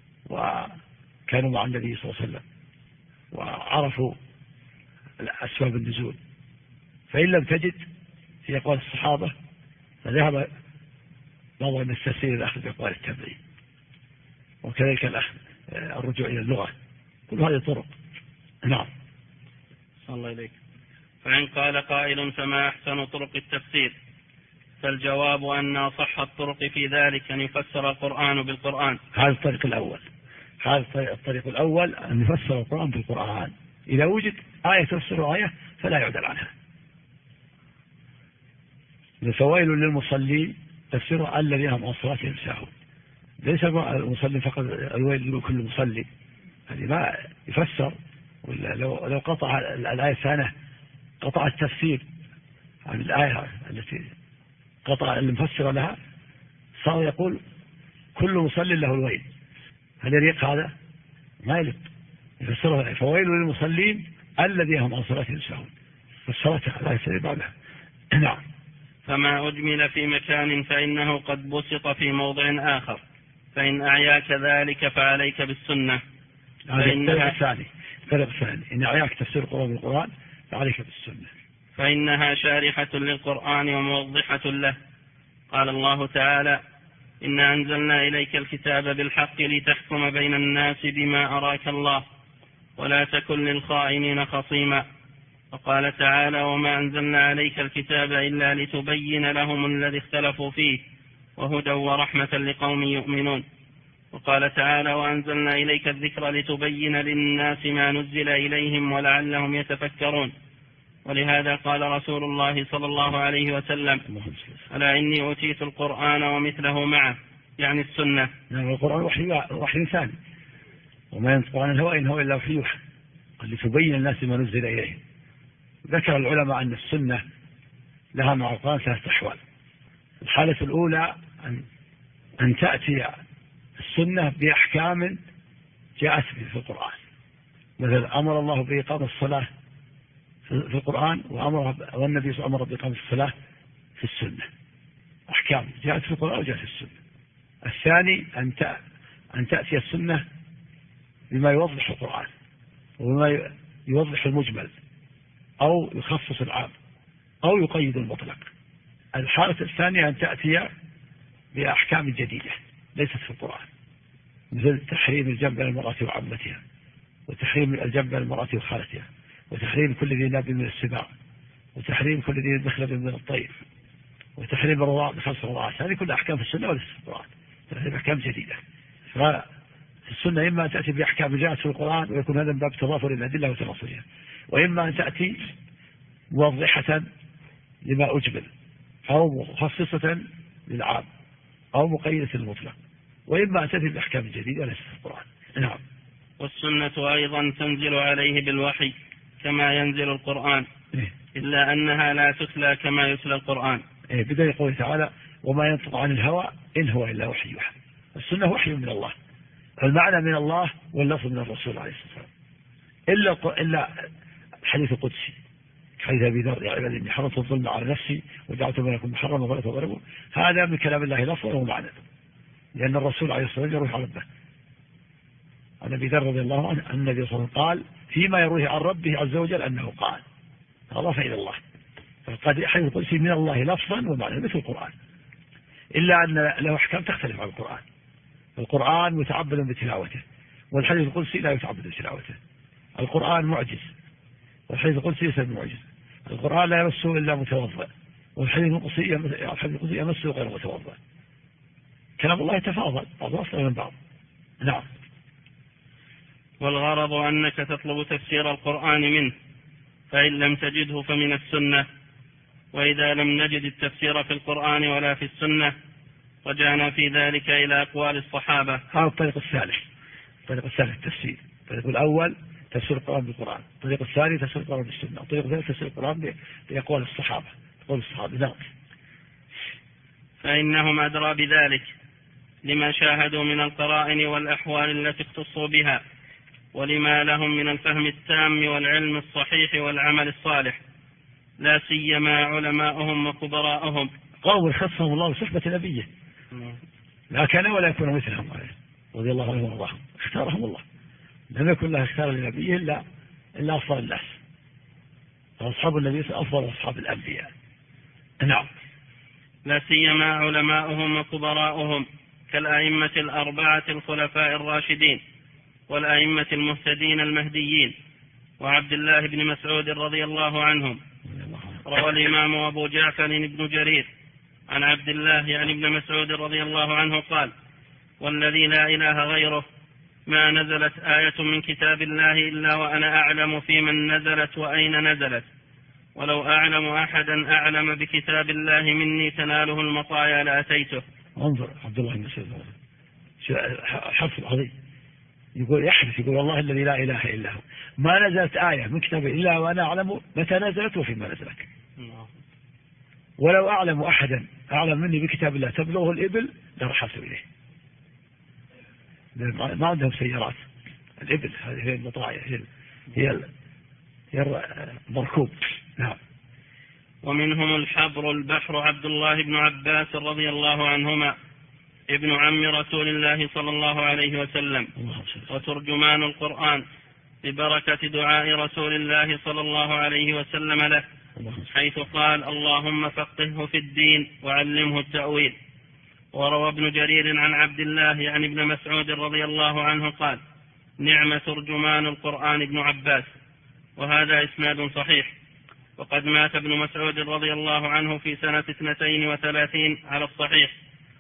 وكانوا مع النبي صلى الله عليه وسلم وعرفوا أسباب النزول. فإن لم تجد في أقوال الصحابة فذهب بعض من التفسير الأخذ بأقوال التابعين، وكذلك الأخذ الرجوع إلى اللغة. كل هذه طرق. نعم. الله إليك. فإن قال قائل: فما أحسن طرق التفسير؟ فالجواب أن أصح الطرق في ذلك أن يفسر القرآن بالقرآن. هذا الطريق الأول. هذا الطريق الأول أن يفسر القرآن بالقرآن. إذا وجد آية تفسر آية فلا يعدل عنها. فويل للمصلين تفسير الذين هم عن صلاتهم ساهون. ليس المصلين فقط الويل لكل مصلي، هذه ما يفسر. ولا لو قطع الآية الثانية قطع التفسير عن الآية التي قطع المفسر لها، صار يقول كل مصلي له الويل. هل يليق هذا؟ ما يليق. يفسرها: فويل للمصلين الذين هم عن صلاتهم ساهون، فسرتها لا يسري بعدها. نعم. فما أجمل في مكان فإنه قد بسط في موضع آخر، فإن أعياك ذلك فعليك بالسنة. هذا الطريق الثاني. إن أعياك تفسير القرآن بالقرآن فعليك بالسنة، فإنها شارحة للقرآن وموضحة له. قال الله تعالى: إنا أنزلنا إليك الكتاب بالحق لتحكم بين الناس بما أراك الله ولا تكن للخائنين خصيما. وقال تعالى: وما أنزلنا عليك الكتاب إلا لتبين لهم الذي اختلفوا فيه وهدى ورحمة لقوم يؤمنون. وقال تعالى: وأنزلنا إليك الذكر لتبين للناس ما نزل إليهم ولعلهم يتفكرون. ولهذا قال رسول الله صلى الله عليه وسلم: ألا إني أوتيت القرآن ومثله معه، يعني السنة. يعني القرآن وحي ثاني، وما ينطق عن الهوى إن هو إلا وحي يوحى، لتبين الناس ما نزل إليهم. ذكر العلماء أن السنة لها مع القرآن 3 أحوال. الحالة الأولى أن تأتي السنة بأحكام جاءت في القرآن، مثلا أمر الله بإقامة الصلاة في القرآن، والنبي صلى الله عليه وسلم أمر بإقامة الصلاة في السنة، أحكام جاءت في القرآن وجاءت في السنة. الثاني أن تأتي السنة بما يوضح القرآن وبما يوضح المجمل، أو يخصص العام، أو يقيد المطلق. الحالة الثانية أن تأتي بأحكام جديدة ليست في القرآن، مثل تحريم الجمع بين المرأة وعمتها، وتحريم الجمع بين المرأة وخالتها، وتحريم كل ذي ناب من السباع، وتحريم كل ذي مخلب من الطير، وتحريم الرضاع ب5 رضاعات. هذه كلها أحكام في السنة وليست في القرآن، تأتي بأحكام جديدة. فالسنة إما أن تأتي بأحكام جاءت في القرآن ويكون هذا من باب تضافر الأدلة وتناصرها، وإما أن تأتي موضحة لما أجمل، أو مخصصة للعام، أو مقيدة للمطلق، وإما أن تأتي بأحكام جديدة وليست في القرآن. نعم. والسنة أيضا تنزل عليه بالوحي كما ينزل القرآن، إلا أنها لا تتلى كما يتلى القرآن. بدليل قوله تعالى: وما ينطق عن الهوى إن هو إلا وحي يوحى. السنة وحي من الله، المعنى من الله واللفظ من الرسول عليه الصلاة والسلام، إلا الحديث القدسي حديث أبي ذر: يا عبادي إني حرمت الظلم على نفسي وجعلت بينكم محرما فلا تظلموا. هذا من كلام الله لفظا ومعنى، لأن الرسول عليه الصلاة والسلام يروي عن ربه. عن أبي ذر رضي الله عنه أن النبي صلى الله عليه وسلم قال فيما يرويه عن ربه عز وجل أنه قال، أضاف إلى الله. فقد الحديث القدسي من الله لفظا ومعنى مثل القرآن، إلا أن له أحكام تختلف عن القرآن. القرآن متعبد بتلاوته، والحديث القدسي لا يتعبد بتلاوته. القرآن معجز، والحديث القدسي ليس بمعجز. القرآن لا يمسه إلا متوضئ، والحديث القدسي يمسه غير متوضئ. كلام الله يتفاضل بعضه أفضل من بعض. نعم. والغرض أنك تطلب تفسير القرآن منه، فإن لم تجده فمن السنة، وإذا لم نجد التفسير في القرآن ولا في السنة رجعنا في ذلك إلى أقوال الصحابة. هذا الطريق الثالث، التفسير. الطريق الأول تفسير القرآن بالقرآن، الطريق الثاني تفسير القرآن بالسنة، الطريق الثالث تفسير القرآن بأقوال الصحابة، أقوال الصحابة. نعم. فإنهم أدرى بذلك لما شاهدوا من القرائن والأحوال التي اختصوا بها، ولما لهم من الفهم التام والعلم الصحيح والعمل الصالح، لا سيما علماؤهم وكبراءهم. قوم خصهم الله بصحبة نبيه، لا كان ولا يكون مثلهم رضي الله عنهم وارضاهم، اختارهم الله، لم يكن له اختار لنبيه إلا أفضل الناس، فأصحاب النبي أفضل أصحاب الأنبياء. نعم. لا سيما علماؤهم وكبراءهم كالأئمة الأربعة الخلفاء الراشدين والأئمة المهتدين المهديين وعبد الله بن مسعود رضي الله عنهم. روى الإمام أبو جعفر بن جرير عن عبد الله يعني ابن مسعود رضي الله عنه قال: والذي لا إله غيره ما نزلت آية من كتاب الله إلا وأنا أعلم في من نزلت وأين نزلت، ولو أعلم أحدا أعلم بكتاب الله مني تناله المطايا لأتيته. انظر عبد الله بن مسعود حرف عظيم، يحلف يقول والله الذي لا إله إلا هو ما نزلت آية من كتابه إلا وأنا أعلم متى نزلت وفيما نزلت، ولو أعلم أحدا أعلم مني بكتاب الله تبلغه الإبل لرحلت إليه. ما عندهم سيارات، الإبل هذه هي المطايا، هي المركوب. نعم. ومنهم الحبر البحر عبد الله بن عباس رضي الله عنهما ابن عم رسول الله صلى الله عليه وسلم، وترجمان القرآن ببركة دعاء رسول الله صلى الله عليه وسلم له، حيث قال: اللهم فقهه في الدين وعلمه التأويل. وروى ابن جرير عن عبد الله يعني ابن مسعود رضي الله عنه قال: نعم ترجمان القرآن ابن عباس. وهذا إسناد صحيح. وقد مات ابن مسعود رضي الله عنه في سنة 32 على الصحيح،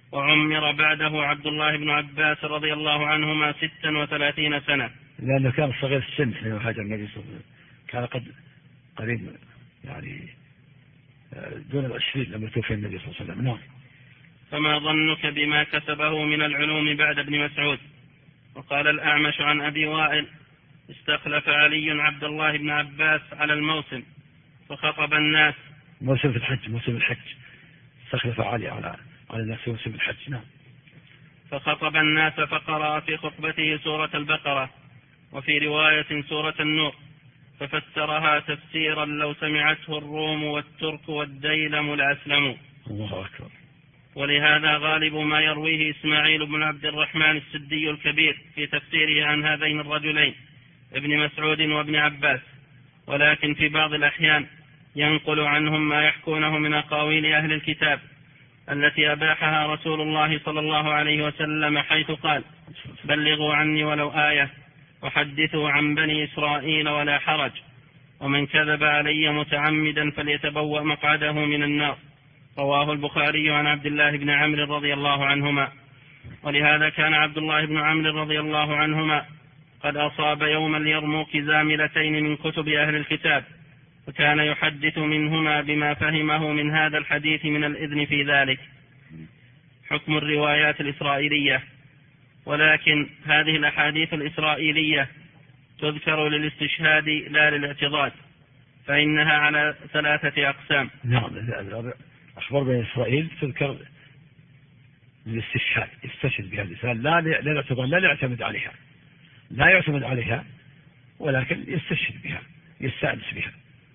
وعمر بعده عبد الله بن عباس رضي الله عنهما 36 سنة، لأنه كان صغير السن حين هاجر النبي صلى الله عليه وسلم، كان قد قريب يعني دون 20 لما توفي النبي صلى الله عليه وسلم. نعم. فما ظنك بما كسبه من العلوم بعد ابن مسعود؟ وقال الأعمش عن أبي وائل: استخلف علي عبد الله بن عباس على الموسم فخطب الناس. موسم في الحج، موسم الحج استخلف علي على الناس في موسم الحج. نعم. فخطب الناس فقرأ في خطبته سورة البقرة، وفي رواية سورة النور، ففسرها تفسيرا لو سمعته الروم والترك والديلم لأسلموا. الله أكبر. ولهذا غالب ما يرويه إسماعيل بن عبد الرحمن السدي الكبير في تفسيره عن هذين الرجلين ابن مسعود وابن عباس، ولكن في بعض الأحيان ينقل عنهم ما يحكونه من أقاويل أهل الكتاب التي أباحها رسول الله صلى الله عليه وسلم، حيث قال: بلغوا عني ولو آية وحدثوا عن بني إسرائيل ولا حرج، ومن كذب علي متعمدا فليتبوأ مقعده من النار. رواه البخاري عن عبد الله بن عمرو رضي الله عنهما. ولهذا كان عبد الله بن عمرو رضي الله عنهما قد أصاب يوم اليرموك زاملتين من كتب أهل الكتاب، وكان يحدث منهما بما فهمه من هذا الحديث من الإذن في ذلك. حكم الروايات الإسرائيلية. ولكن هذه الأحاديث الإسرائيلية تذكر للاستشهاد لا للاعتضاد، فإنها على 3 أقسام. نعم. أخبار بني إسرائيل تذكر للاستشهاد، يستشهد بها الإنسان لا للاعتضاد، لا يعتمد عليها، لا يعتمد عليها، ولكن يستشهد بها، يستأنس بها.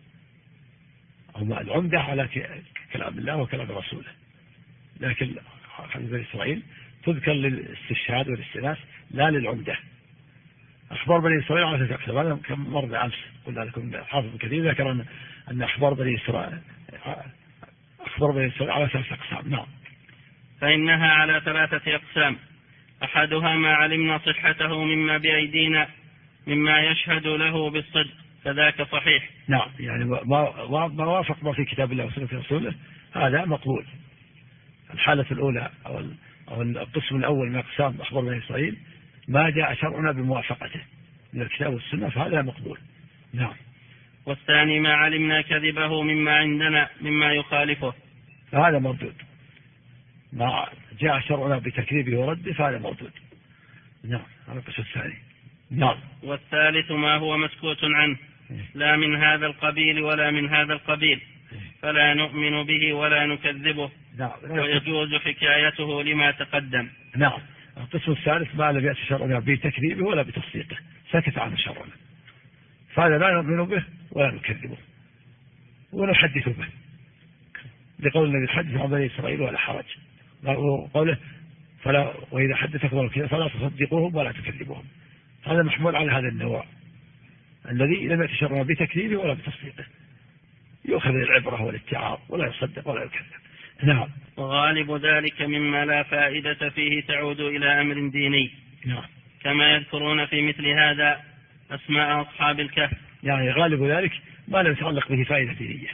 العمدة على كلام الله وكلام رسوله، لكن بني إسرائيل تذكر للاستشهاد والاستئناس لا للعمدة. أخبار بني إسرائيل على 3 أقسام. هذا كم مرة أمس قلنا لكم حافظ كثير ذكر أن أخبار بني إسرائيل على 3 أقسام. نعم. فإنها على 3 أقسام. أحدها ما علمنا صحته مما بأيدينا مما يشهد له بالصدق، فذاك صحيح. نعم. يعني ما وافق ما في كتاب الله وسنة رسوله هذا مقبول. الحالة الأولى أو القسم الأول من أقسام أخبار بني إسرائيل ما جاء شرعنا بموافقته من الكتاب والسنة، فهذا مقبول. نعم. والثاني ما علمنا كذبه مما عندنا مما يخالفه، فهذا مردود. ما جاء شرعنا بتكذيبه ورده فهذا مردود. نعم. هذا القسم الثاني. نعم. والثالث ما هو مسكوت عنه، لا من هذا القبيل ولا من هذا القبيل، فلا نؤمن به ولا نكذبه. نعم. ويجوز حكايته لما تقدم. نعم. القسم الثالث ما لم يأتي شرعنا بتكذيبه ولا بتصديقه، سكت عنه شرعنا، فهذا لا نؤمن به ولا نكذبه ونحدث به، لقول النبي: حدث عن بني إسرائيل ولا حرج. وقوله: وإذا حدثكم فلا تصدقوهم ولا تكذبوهم. هذا محمول على هذا النوع الذي لم يأتي شرعنا بتكذيبه ولا بتصديقه، يؤخذ العبرة والاتعاظ ولا يصدق ولا يكذب. نعم. وغالب ذلك مما لا فائدة فيه تعود إلى أمر ديني. نعم. كما يذكرون في مثل هذا أسماء أصحاب الكهف. يعني غالب ذلك ما لم يتعلق به فائدة دينية،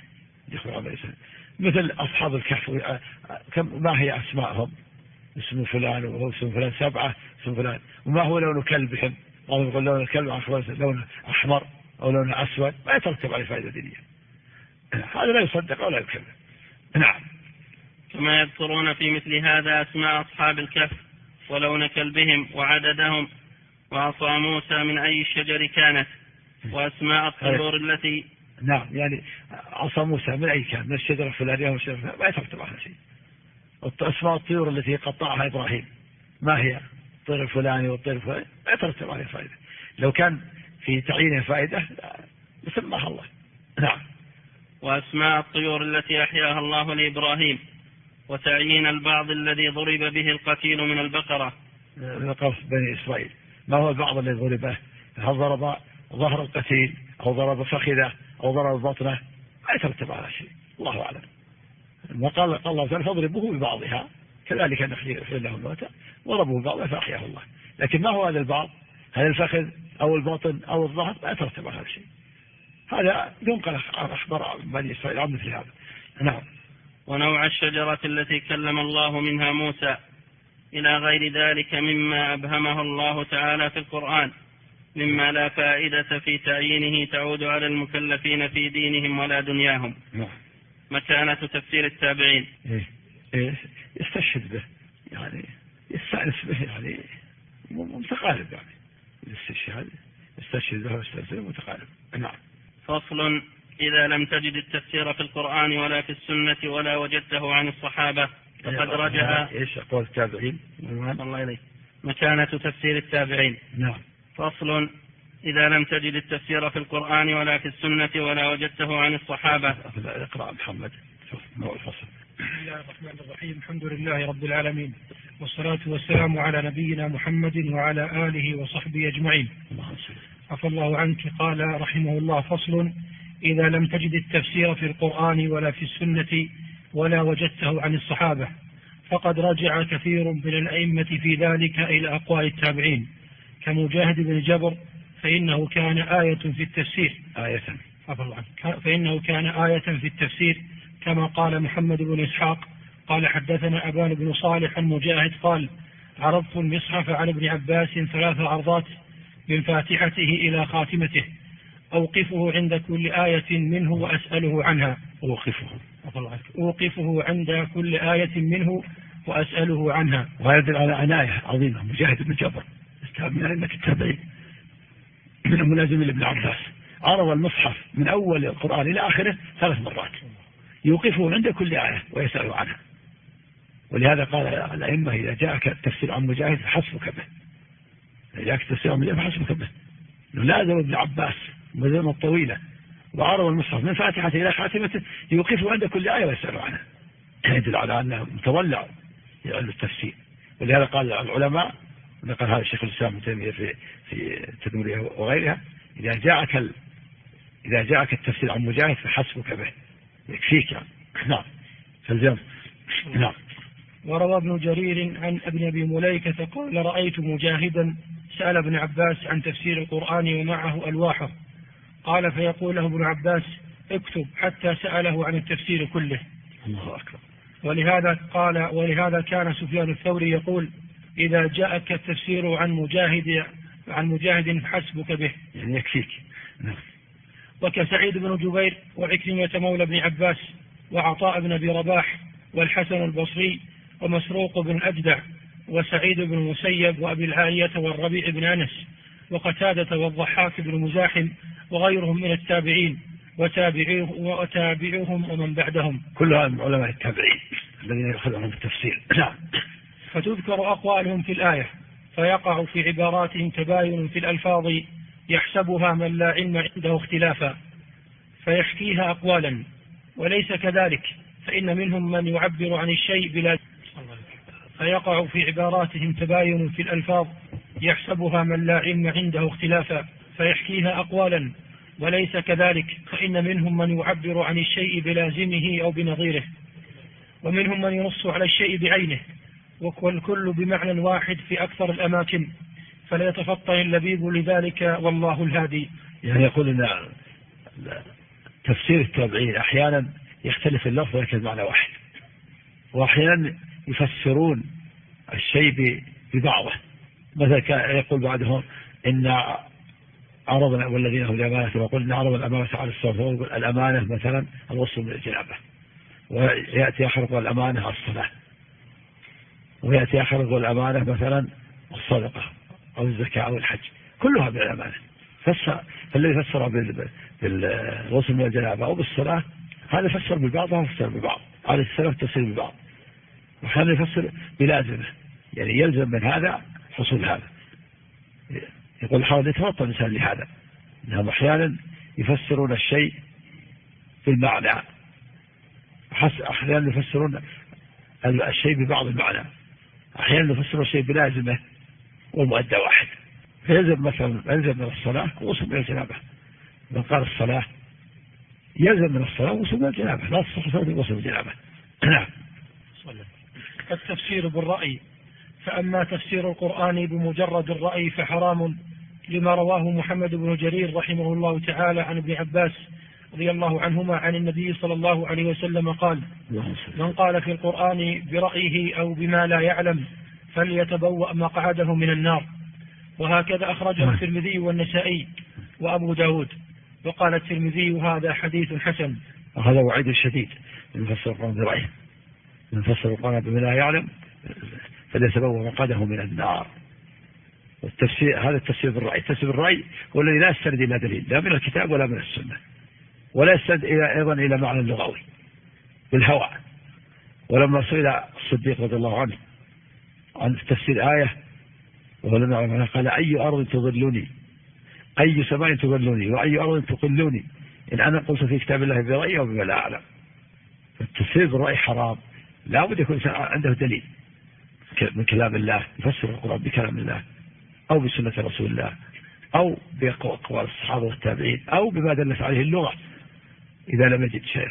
مثل أصحاب الكهف. ما هي أسماءهم؟ اسم فلان واسم فلان 7 اسم فلان، وما هو لون كلبهم؟ بعضهم يقول لون الكلب لون أحمر أو لون أسود، ما يترتب عليه فائدة دينية. هذا لا يصدق ولا يكذب. نعم. كما يذكرون في مثل هذا أسماء أصحاب الكهف ولون كلبهم وعددهم وعصا موسى من أي الشجر كانت، وأسماء الطيور التي. نعم. يعني عصا موسى من أي كان، من الشجرة الفلانية والشجرة الفلانية، ما يترتب على شيء. أسماء الطيور التي قطعها إبراهيم ما هي؟ الطير الفلاني والطير الفلاني، ما يترتب عليه فائدة. لو كان في تعيينها فائدة يسمىها الله. نعم. وأسماء الطيور التي أحياها الله لإبراهيم، وتعيين البعض الذي ضرب به القتيل من البقرة. نقص بني إسرائيل ما هو البعض الذي ضربه؟ هل ضرب ظهر القتيل أو ضرب فخذه أو ضرب بطنه؟ ما يترتب على شيء، الله أعلم. وقال الله تعالى: فاضربوه ببعضها كذلك نحيي له الموتى وضربوه ببعضها فأحياه الله. لكن ما هو هذا البعض؟ هل الفخذ أو البطن أو الظهر؟ ما يترتب على شيء. هذا ينقل أخبار بني إسرائيل عن مثل هذا. نعم. ونوع الشجرة التي كلم الله منها موسى إلى غير ذلك مما أبهمه الله تعالى في القرآن مما لا فائدة في تعيينه تعود على المكلفين في دينهم ولا دنياهم. مكانة تفسير التابعين. يستشهد به يعني يستأنس به يعني متقارب يعني الاستشهاد يستشهد به واستأنس متقارب. نعم. فصل: إذا لم تجد التفسير في القرآن ولا في السنة ولا وجدته عن الصحابة فقد رجع. ايش أقوال التابعين؟ الله إليك. مكانة تفسير التابعين. نعم. فصل: إذا لم تجد التفسير في القرآن ولا في السنة ولا وجدته عن الصحابة. اقرأ محمد. الفصل. بسم الله الرحمن الرحيم. الحمد لله رب العالمين، والصلاة والسلام على نبينا محمد وعلى آله وصحبه أجمعين. عفى الله عنك. قال رحمه الله: فصل: إذا لم تجد التفسير في القرآن ولا في السنة ولا وجدته عن الصحابة فقد رجع كثير من الأئمة في ذلك إلى أقوال التابعين كمجاهد بن جبر، فإنه كان آية في التفسير. فإنه كان آية في التفسير كما قال محمد بن إسحاق قال: حدثنا أبان بن صالح عن مجاهد قال: عرضت المصحف على ابن عباس 3 عرضات من فاتحته إلى خاتمته أوقفه عند كل آية منه وأسأله عنها. أوقفه عند كل آية منه وأسأله عنها. ويدل على عناية عظيمة مجاهد بن جبر من أئمة التابعين من الملازم لابن عباس، عرض المصحف من أول القرآن إلى آخره 3 مرات، يوقفه عند كل آية ويسأله عنها. ولهذا قال الأئمة: إذا جاءك التفسير عن مجاهد فحسبك به. إذا جاءك التفسير عن مجاهد فحسبك به. لازم ابن عباس مدة طويلة وعرض المصحف من فاتحته إلى خاتمته يوقفه عند كل آية ويسأله عنها، يدل على أنه متولع يعلم التفسير. ولهذا قال العلماء، ونقل هذا الشيخ الإسلام ابن تيمية في تدميره وغيرها: إذا جاءك التفسير عن مجاهد فحسبك به، يكفيك يعني. نعم. فالزم. نعم. وروى ابن جرير عن ابن أبي مليكة قال: رأيت مجاهدا سأل ابن عباس عن تفسير القرآن ومعه ألواحه، قال: فيقول له ابن عباس: اكتب، حتى سأله عن التفسير كله. الله أكبر. ولهذا كان سفيان الثوري يقول: إذا جاءك التفسير عن مجاهد فحسبك به، يعني يكفيك. نعم. وكسعيد بن جبير وعكرمة مولى بن عباس وعطاء بن أبي رباح والحسن البصري ومسروق بن أجدع وسعيد بن المسيب وأبي العالية والربيع بن أنس وقتادة والضحاك بن مزاحم وغيرهم من التابعين وتابعوهم ومن بعدهم، كلها من علماء التابعين الذين يأخذون في التفسير. نعم. فتذكر أقوالهم في الآية، فيقع في عباراتهم تباين في الألفاظ يحسبها من لا علم عنده اختلافا فيحكيها أقوالا، وليس كذلك، فإن منهم من يعبر عن الشيء بلا. فيقع في عباراتهم تباين في الألفاظ يحسبها من لا علم عنده اختلافا فيحكيها أقوالا، وليس كذلك، فإن منهم من يعبر عن الشيء بلازمه أو بنظيره، ومنهم من ينص على الشيء بعينه، والكل بمعنى واحد في أكثر الأماكن، فلا يتفطن اللبيب لذلك، والله الهادي. يعني يقول أن تفسير التابعين أحيانا يختلف اللفظ ولكن معنى واحد، وأحيانا يفسرون الشيء ببعضه. مثلا يقول بعضهم: إن عرض والذين هم الأمانة، ويقول إن عرض الأمانة على الصلاة، ويقول الأمانة مثلا الغسل من الجنابة، ويأتي آخر يقول الأمانة على الصلاة، ويأتي آخر يقول الأمانة مثلا الصدقة أو الزكاة أو الحج، كلها بالأمانة. فالذي فسر بالغسل من الجنابة أو بالصلاة هذا فسر بالبعض وهذا فسر بالبعض، هذا السلف تفسير بالبعض، وهذا يفسر بلازمه، يعني يلزم من هذا حصول هذا. يقول حاول يتوطن الإنسان لهذا، أنهم أحيانا يفسرون الشيء بالمعنى، أحيانا يفسرون الشيء ببعض المعنى، أحيانا يفسرون الشيء بلازمه والمؤدى واحد. فيلزم مثلا من الصلاة وصل من الجنابة، من قال الصلاة يلزم من الصلاة وصل من الجنابة، لا تصح صلاة وصل من الجنابة. نعم. التفسير بالرأي. فأما تفسير القرآن بمجرد الرأي فحرام، لما رواه محمد بن جرير رحمه الله تعالى عن ابن عباس رضي الله عنهما عن النبي صلى الله عليه وسلم قال: من قال في القرآن برأيه أو بما لا يعلم فليتبوأ مقعده من النار. وهكذا أخرجه الترمذي والنسائي وأبو داود. وقال الترمذي هذا حديث حسن. هذا وعيد شديد من فسر القرآن برأيه، من فسر القرآن بما لا يعلم فليتبوأ مقعده من النار. والتفسير هذا التفسير بالرأي، التفسير بالرأي هو الذي لا يستند إلى دليل لا من الكتاب ولا من السنة، ولا يستند أيضا إلى معنى لغوي بالهوى. ولما سئل الصديق رضي الله عنه عن تفسير آية وهو لم يعلم عنها قال أي أرض تظلني، أي سماء تظلني، وأي أرض تقلني إن أنا قلت في كتاب الله برأيي وبما لا أعلم. فالتفسير بالرأي حرام، لا بد يكون عنده دليل من كلام الله، يفسر القرآن بكلام الله أو بسنة رسول الله أو بأقوال الصحابة والتابعين أو بما دلت عليه اللغة إذا لم يجد شيء.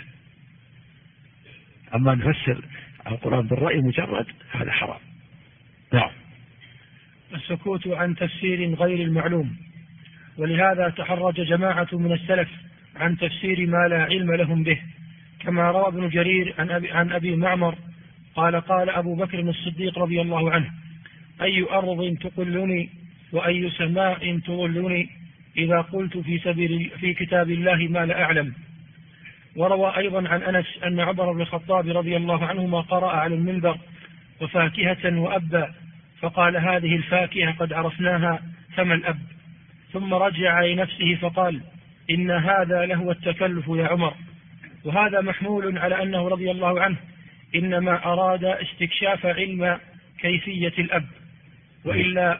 أما نفسر القرآن بالرأي مجرد هذا حرام. نعم. السكوت عن تفسير غير المعلوم. ولهذا تحرج جماعة من السلف عن تفسير ما لا علم لهم به، كما روى ابن جرير عن أبي معمر قال قال أبو بكر الصديق رضي الله عنه أي أرض تقلني وأي سماء تظلني إذا قلت في كتاب الله ما لا أعلم. وروى أيضا عن أنس أن عمر بن الخطاب رضي الله عنهما قرأ على المنبر وفاكهة وأبا، فقال هذه الفاكهة قد عرفناها فما الأب، ثم رجع لنفسه فقال إن هذا لهو التكلف يا عمر. وهذا محمول على أنه رضي الله عنه إنما أراد استكشاف علم كيفية الأب، وإلا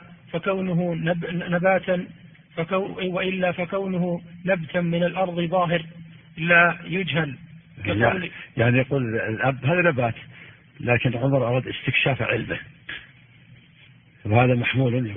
فكونه نبتا من الأرض ظاهر لا يجهل. يعني يقول الأب هذا نبات، لكن عمر أراد استكشاف علمه، وهذا محمول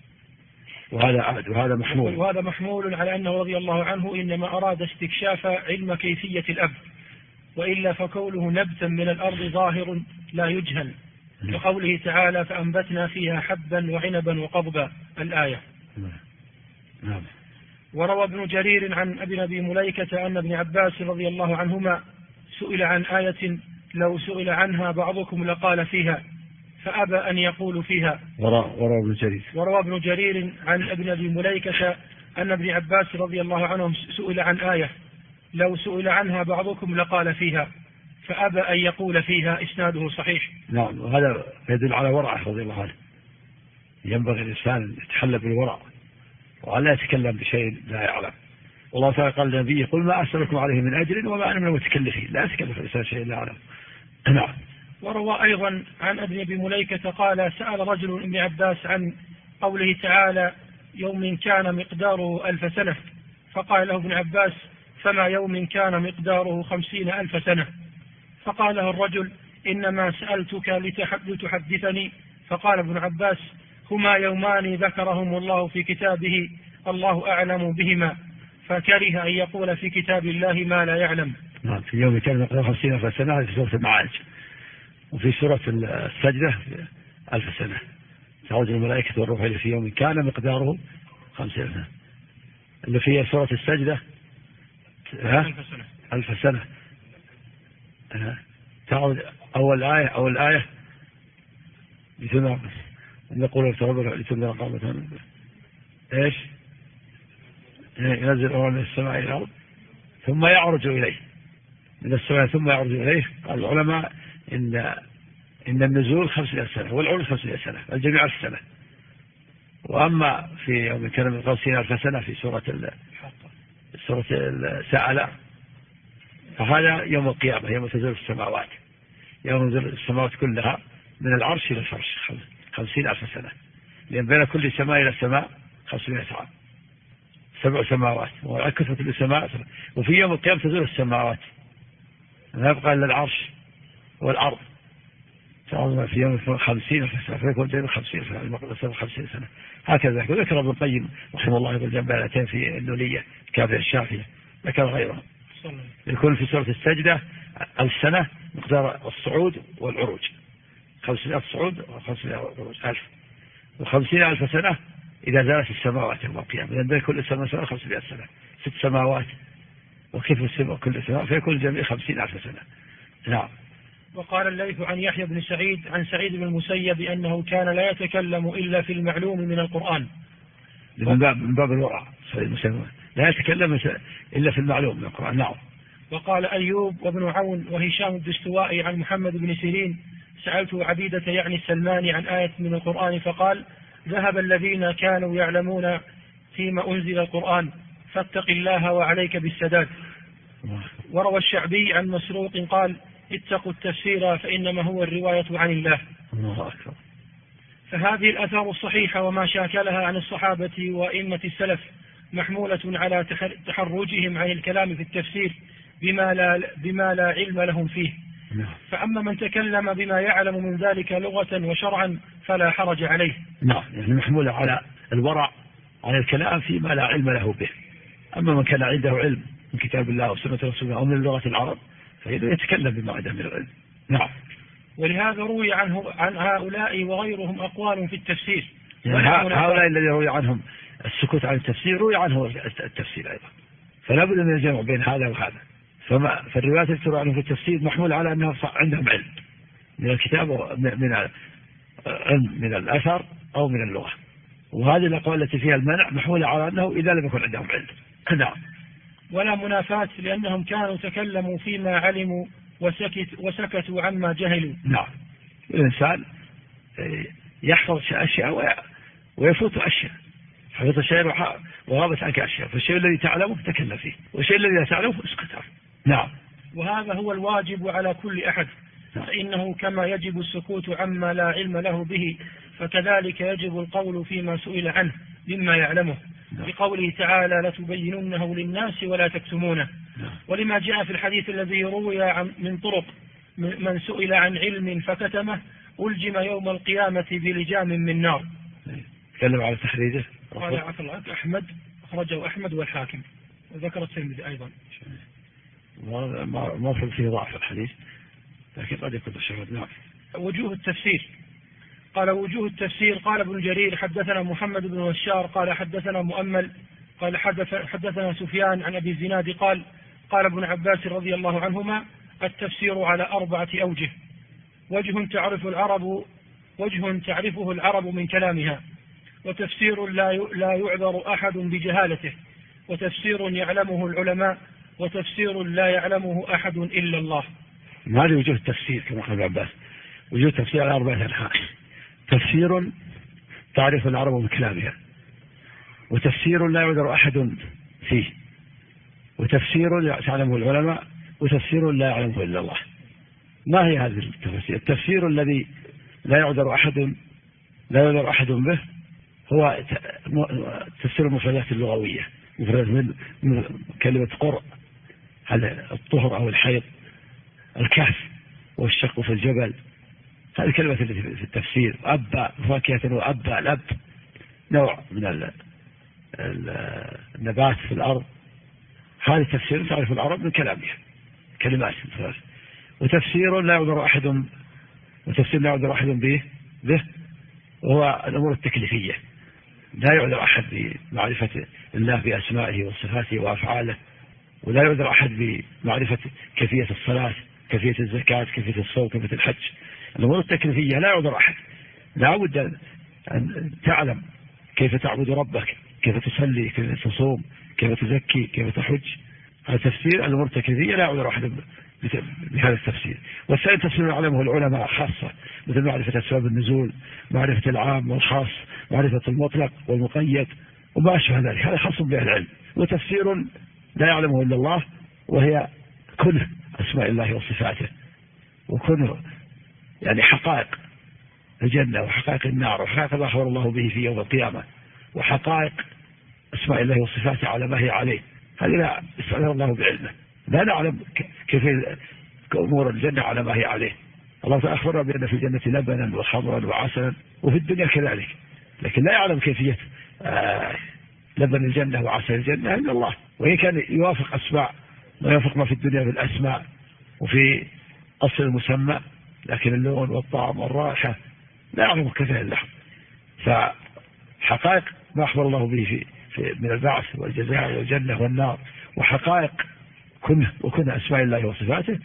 وهذا محمول على أنه رضي الله عنه إنما أراد استكشاف علم كيفية الأب، وإلا فكونه نبتا من الأرض ظاهر لا يجهل، وقوله تعالى فأنبتنا فيها حبا وعنبا وقضبا الآية. نعم. وروى ابن جرير عن أبي مليكة أن ابن عباس رضي الله عنهما سئل عن آية لو سئل عنها بعضكم لقال فيها فأبى أن يقول فيها. وروى ابن جرير عن أبي مليكة أن ابن عباس رضي الله عنهم سئل عن آية لو سئل عنها بعضكم لقال فيها فأبى أن يقول فيها. إسناده صحيح. نعم. وهذا يدل على ورعه رضي الله عنه. ينبغي الإنسان يتحلى بالورع ولا يتكلم بشيء لا يعلم. والله تعالى قال للنبي قل ما أسألكم عليه من أجر وما أنا من المتكلفين، لا يتكلف الإنسان شيء لا يعلم. نعم. وروى أيضا عن أبي مليكة قال سأل رجل ابن عباس عن قوله تعالى يوم كان مقداره 1000 سنة، فقال له ابن عباس فما يوم كان مقداره 50,000 سنة؟ فقال له الرجل إنما سألتك لتحدثني. فقال ابن عباس هما يومان ذكرهم الله في كتابه الله أعلم بهما، فكره أن يقول في كتاب الله ما لا يعلم. نعم. في يوم كان مقداره 50,000 سنة في سورة المعارج، وفي سورة السجدة 1000 سنة. تعرج الملائكة والروح إليه في يوم كان مقداره 50,000 سنة. اللي في سورة السجدة 1000 سنة. تعرج أول آية لتناقص نقول التوبة لتنذر قومة ايش ينزل من السماء إلى الأرض ثم يعرج إليه من السماء ثم يعرج إليه. قال العلماء إن النزول 50,000 سنة والعروج 50,000 سنة، الجميع 1000 سنة. وأما في يوم كان من 50,000 سنة في سورة السألة فهذا يوم القيامة، يوم تزول السماوات، يوم تزول السماوات كلها من العرش إلى الفرش 50,000 سنة، لأن بين كل سماء إلى السماء 500 عام، 7 سماوات، وكثرة السماء. وفي يوم القيامة تزول السماوات لا يبقى إلا العرش والأرض. تعالى في يوم 50,000 سنة فيكون جميع 50 سنة، المقدسة 50 سنة. هكذا ذكر ابن القيم رحمه الله يقول جنب آيتين في النونية كافية الشافية، ذكر غيره. يكون في سورة السجدة 1000 سنة مقدار الصعود والعروج، 500 صعود و500 عروج 1000، و50,000 سنة إذا زالت السماوات يوم القيامة، لأن بين كل سماء 500 سنة، 6 سماوات وكيف السماء كل سماء فيكون الجميع 50,000 سنة. نعم. وقال الليث عن يحيى بن سعيد عن سعيد بن المسيب أنه كان لا يتكلم إلا في المعلوم من القرآن. من باب الورع، لا يتكلم إلا في المعلوم من القرآن. نعم. وقال أيوب وابن عون وهشام الدستوائي عن محمد بن سيرين سألت عبيدة يعني السلماني عن آية من القرآن فقال ذهب الذين كانوا يعلمون فيما أنزل القرآن فاتق الله وعليك بالسداد. وروى الشعبي عن مسروق قال اتقوا التفسير فإنما هو الرواية عن الله. فهذه الآثار الصحيحة وما شاكلها عن الصحابة وأئمة السلف محمولة على تحرجهم عن الكلام في التفسير بما لا علم لهم فيه. فأما من تكلم بما يعلم من ذلك لغة وشرعا فلا حرج عليه. نعم، يعني محمولة على الورع عن الكلام فيما لا علم له به. أما من كان عنده علم من كتاب الله وسنة رسوله أو من لغة العرب فإنه يتكلم بما عنده من العلم. نعم. ولهذا روي عن هؤلاء وغيرهم أقوال في التفسير. يعني هؤلاء الذين روي عنهم السكوت عن التفسير روي عنه التفسير أيضا، فلا بد من الجمع بين هذا وهذا. فالروايات التي تروى عنهم في التفسير محمول على أنهم عندهم علم من الكتاب من الأثر أو من اللغة، وهذه الأقوال التي فيها المنع محمولة على أنه إذا لم يكن عندهم علم. نعم. ولا منافاة لأنهم كانوا تكلموا فيما علموا وسكتوا عما جهلوا. نعم. الإنسان يحفظ أشياء ويفوت أشياء، حفظ الشيء وغابت عنك أشياء، فالشيء الذي تعلمه تكلم فيه والشيء الذي لا تعلمه اسكت عنه. نعم. وهذا هو الواجب على كل أحد. نعم. فإنه كما يجب السكوت عما لا علم له به فكذلك يجب القول فيما سئل عنه مما يعلمه. نعم. بقوله تعالى لتبيننه للناس ولا تكتمونه. نعم. ولما جاء في الحديث الذي روي من طرق من سئل عن علم فكتمه ألجم يوم القيامة بلجام من نار. تكلم على تحريجه. قال عفى الله أحمد أخرجه أحمد والحاكم وذكر الترمذي أيضا. ما فيه ضعف الحديث لكن قد يكون الشهود. نعم. وجوه التفسير. قال وجوه التفسير قال ابن جرير حدثنا محمد بن بشار قال حدثنا مؤمل قال حدثنا سفيان عن أبي الزناد قال ابن عباس رضي الله عنهما التفسير على 4 أوجه. وجه تعرفه العرب من كلامها، وتفسير لا يعذر أحد بجهالته، وتفسير يعلمه العلماء، وتفسير لا يعلمه أحد إلا الله. هذه وجوه التفسير كما قال ابن عباس. وجوه التفسير على 4 أنحاء: تفسير تعرف العرب من كلامها، وتفسير لا يعذر أحد فيه، وتفسير يعلمه العلماء، وتفسير لا يعلمه إلا الله. ما هي هذه التفسير؟ التفسير الذي لا يعذر أحد به هو تفسير المفردات اللغوية، مفردات من كلمة قرء على الطهر أو الحيض، الكهف والشق في الجبل، هذه كلمة التي في التفسير. أبا فاكهة وأبا الأب نوع من النبات في الأرض، هذا تفسير تعرف العرب من كلامها كلمات. وتفسير لا يعذر أحد به وهو الأمور التكليفية، لا يعذر أحد بمعرفة الله بأسمائه وصفاته وأفعاله، ولا يعذر أحد بمعرفة كيفية الصلاة، كيفية الزكاة، كيفية الصوم، كيفية الحج. الأمور التكليفية لا يعذر أحد، لا بد أن تعلم كيف تعبد ربك، كيف تصلي، كيف تصوم، كيف تزكي، كيف تحج. هذا تفسير الأمور التكليفية لا يعذر أحد بهذا التفسير. والثاني تفسير يعلمه العلماء خاصة، مثل معرفة أسباب النزول، معرفة العام والخاص، معرفة المطلق والمقيد وما أشبه ذلك، هذا خاص به العلم. وتفسير لا يعلمه إلا الله، وهي كنه أسماء الله وصفاته، وكنه يعني حقائق الجنة وحقائق النار وحقائق ما أخبر الله به في يوم القيامة، وحقائق أسماء الله وصفاته على ما هي عليه. هذه لا يستعذر الله بعلمه، لا نعلم كيف أمور الجنة على ما هي عليه. الله تعالى أخبرنا بأن في الجنة لبنا وخمرا وعسلا، وفي الدنيا كذلك، لكن لا يعلم كيفية لبن الجنة وعسل الجنة إلا الله. وإن كان يوافق أسماء ما يوافق ما في الدنيا بالأسماء وفي أصل المسمى، لكن اللون والطعم والرائحة لا يعلم كيفية إلا الله. فحقائق ما أخبر الله به من البعث والجزاء والجنة والنار، وحقائق كنه أسماء الله وصفاته،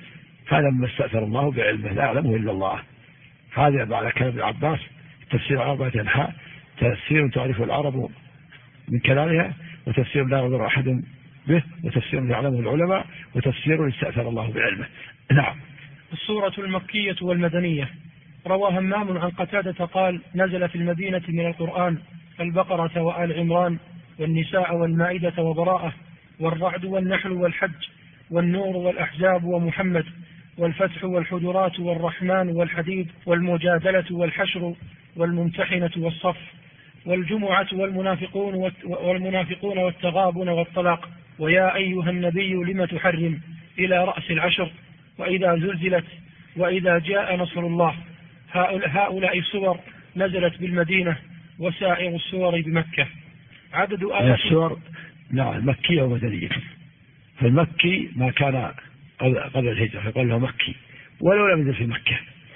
هذا مما استأثر الله بعلمه لا يعلمه إلا الله. هذا على كلام ابن عباس تفسير 4 أنحاء: تفسير تعرف العرب من كلامها، وتفسير لا يضر أحد به، وتفسير يعلمه العلماء، وتفسير استأثر الله بعلمه. نعم. السورة المكية والمدنية. روى همام عن قتادة قال: نزل في المدينة من القرآن البقرة وآل عمران والنساء والمائدة وبراءة والرعد والنحل والحج والنور والأحزاب ومحمد والفتح والحجرات والرحمن والحديد والمجادلة والحشر والممتحنة والصف والجمعة والمنافقون والتغابن والطلاق ويا أيها النبي لم تحرم إلى رأس العشر وإذا زلزلت وإذا جاء نصر الله. هؤلاء السور نزلت بالمدينة وسائر السور بمكة. عدد آيات السور نعم مكية ومدنية. فالمكي ما كان قبل الهجرة فقال له مكي، ولو لم ينزل في مكة،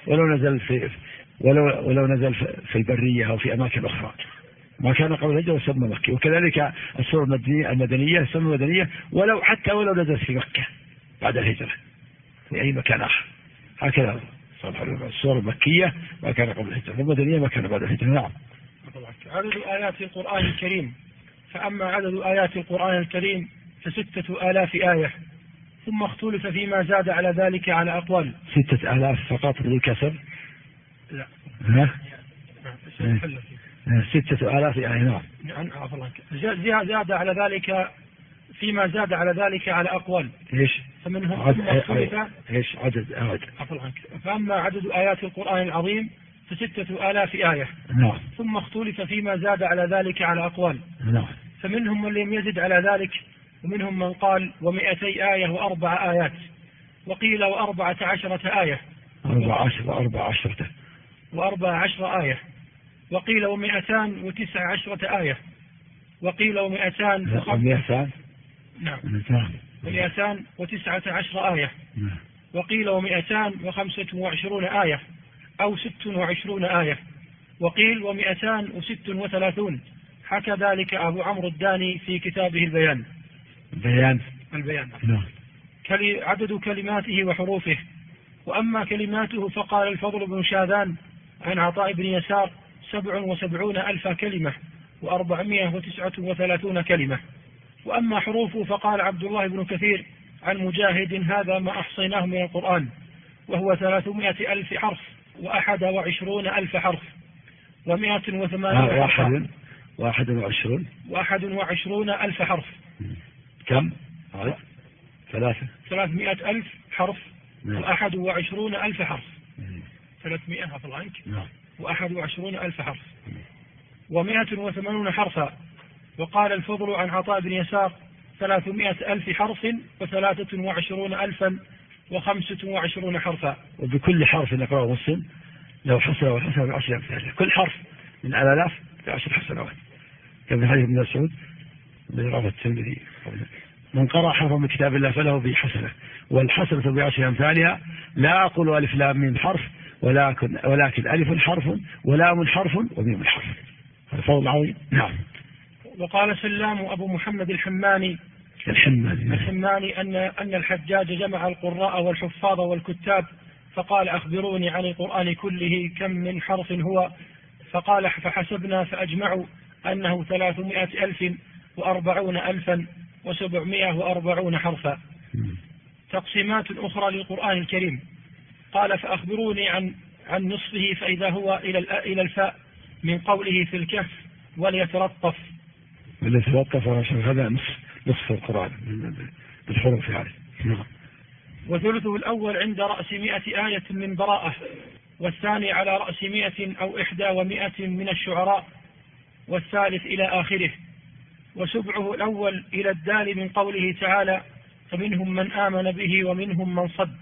ولو نزل في البرية أو في أماكن أخرى ما كان قبل الهجرة وسمى مكي. وكذلك السور المدنية سمى مدنية حتى ولو نزل في مكة بعد الهجرة في أي مكان آخر. هكذا السور المكية ما كان قبل الهجرة، والمدنية ما كان بعد الهجرة. نعم. عدد آيات القرآن الكريم. فأما عدد آيات القرآن الكريم ف6,000 آية، ثم اختلف فيما زاد على ذلك على أقوال. 6,000 فقط بالكسر؟ لا. 6,000 آية. نعم. زاد على ذلك فيما زاد على ذلك على أقوال. إيش؟ فمنهم إيش عدد فأما عدد آيات القرآن العظيم ف6,000 آية. نعم. ثم اختلف فيما زاد على ذلك على أقوال. نعم. فمنهم من لم يزد على ذلك، ومنهم من قال 200 آية و4 آيات، وقيل 14 آية 14 آية، وقيل 219 آية، وقيل 219 آية، وقيل 225 آية أو 26 آية، وقيل 236. حكى ذلك أبو عمرو الداني في كتابه البيان. نعم. عدد كلماته وحروفه. وأما كلماته فقال الفضل بن شاذان عن عطاء بن يسار 77,000 كلمة و439 كلمة. وأما حروفه فقال عبد الله بن كثير عن مجاهد: هذا ما أحصيناه من القرآن، وهو 300,000 حرف و21,000 حرف و180 21,000 حرف. كم؟ 300,000 حرف و21,000 حرف. 300 و21,000 حرف و180 حرفا. وقال الفضل عن عطاء بن يسار 300,000 حرف و23,025 حرفا. وبكل حرف نقرأه مسلم لو حسن والحسن ب10 أمثاله. كل حرف من الآلاف ب10 حسنات، كما حديث ابن مسعود برواية الترمذي: من قرأ حرفا من كتاب الله فله به حسنة، والحسنة ب10 أمثالها. لا أقول ألف لام ميم حرف، ولكن ألف حرف ولام حرف وميم حرف. هذا فضل عظيم. نعم. وقال سلام أبو محمد الحماني أن الحجاج جمع القراء والحفاظ والكتاب، فقال: أخبروني عن القرآن كله كم من حرف هو؟ فقال: فحسبنا فأجمعوا أنه 340,040 حرفا. تقسيمات أخرى للقرآن الكريم. قال: فأخبروني عن نصفه، فإذا هو إلى الفاء من قوله في الكهف: وليتلطف. هذا نصف القرآن بالحروف يعني. وثلثه الأول عند رأس 100 آية من براءة، والثاني على رأس 100 أو 100 من الشعراء، والثالث إلى آخره. وسبعه الأول إلى الدال من قوله تعالى: فمنهم من آمن به ومنهم من صد.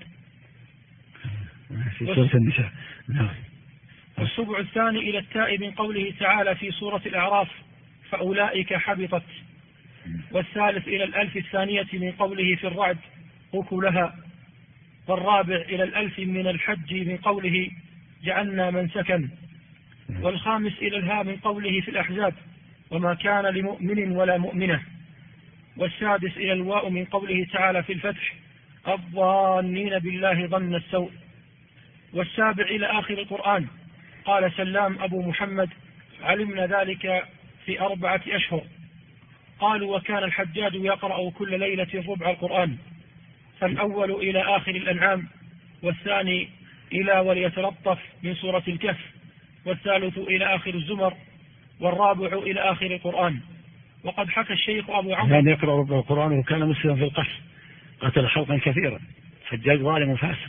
في سورة النساء. والسبع الثاني إلى التاء من قوله تعالى في سورة الأعراف: فأولئك حبطت. والثالث إلى الألف الثانية من قوله في الرعد: أكلها. والرابع إلى الألف من الحج من قوله: جعلنا من سكن. والخامس إلى الهاء من قوله في الأحزاب: وما كان لمؤمن ولا مؤمنة. والسادس إلى الواء من قوله تعالى في الفتح: الظانين بالله ظن السوء. والسابع إلى آخر القرآن. قال سلام أبو محمد: علمنا ذلك في 4 أشهر. قالوا: وكان الحجاج يقرأ كل ليلة ربع القرآن، فالأول إلى آخر الأنعام، والثاني إلى وليتلطف من سورة الكهف، والثالث إلى آخر الزمر، والرابع إلى آخر القرآن. وقد حكى الشيخ أبو عمرو كان يقرأ ربع القرآن وكان مسلما في القتل، قتل خلقا كثيرا، حجاج ظالم فاسق،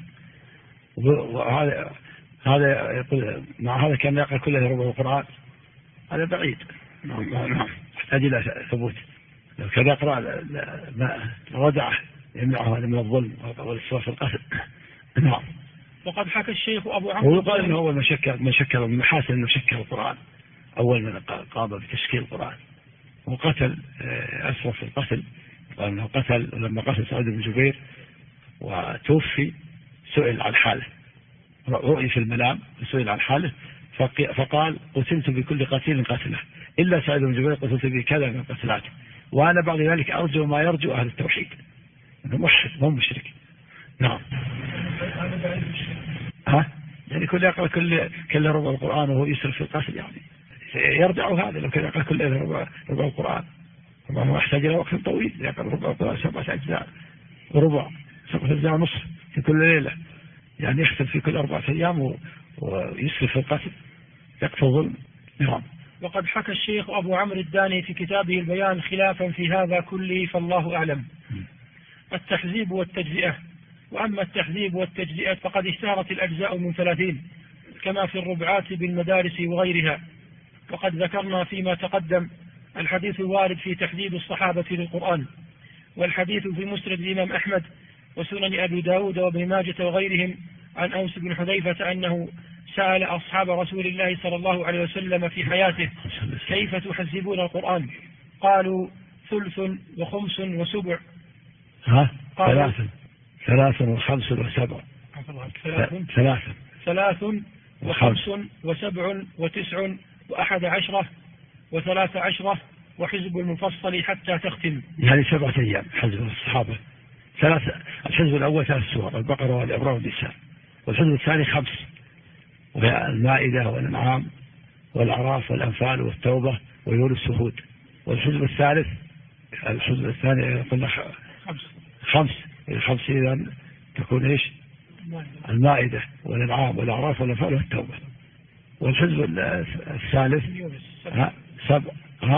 هذا يقول مع هذا كان يقرأ كله ربع القرآن، هذا بعيد. نعم يحتاج إلى ثبوت. لو كان يقرأ ردعه يمنعه هذا من الظلم والإسراف في القتل. نعم. وقد حكى الشيخ أبو عمرو ويقال أنه أول من شكل من محاسن أنه شكل القرآن، أول من قام بتشكيل القرآن وقتل، أسرف في القتل. قال أنه قتل، ولما قتل سعيد بن جبير وتوفي سئل عن حاله، رؤي في المنام سئل عن حاله فقال: قتلت بكل قتيل قتله إلا سعيد بن جبير قتلت بكذا من قتلاته، وأنا بعد ذلك أرجو ما يرجو أهل التوحيد، أنه موحد مو مشرك. نعم. يعني كل يقرأ كل ربع القرآن وهو يسرف في القتل، يعني يرجع هذا لو كان يقرأ كل ربع القرآن. طبعا هو يحتاج إلى وقت طويل، يقرأ ربع القرآن 7 أجزاء وربع، 7 أجزاء ونصف في كل ليلة، يعني يختم في كل 4 أيام ويسرف في القتل، يقتل ظلم. نعم. وقد حكى الشيخ أبو عمرو الداني في كتابه البيان خلافا في هذا كله، فالله أعلم. التحزيب والتجزئة. وأما التحزيب والتجزئة فقد اشتهرت الأجزاء من 30 كما في الربعات بالمدارس وغيرها. وقد ذكرنا فيما تقدم الحديث الوارد في تحزيب الصحابة للقرآن، والحديث في مسند الإمام أحمد وسنن أبي داود وابن ماجة وغيرهم عن أوس بن حذيفة أنه سأل أصحاب رسول الله صلى الله عليه وسلم في حياته: كيف تحزبون القرآن؟ قالوا: 3 و5 و7. 3 و5 و7. 3 و5 و7 و9 و11 و13 وحزب المفصل حتى تختم. يعني 7 أيام حزب الصحابة. الحزب الأول 3 سور: البقرة والإبراء والنساء. والحزب الثاني 5: المائدة والأنعام والأعراف والأنفال والتوبة ويونس وهود. والحزب الثالث، الحزب الثاني قلنا 5 إذا تكون إيش؟ المائدة والأنعام والأعراف والأنفال والتوبة. والحزب الثالث 7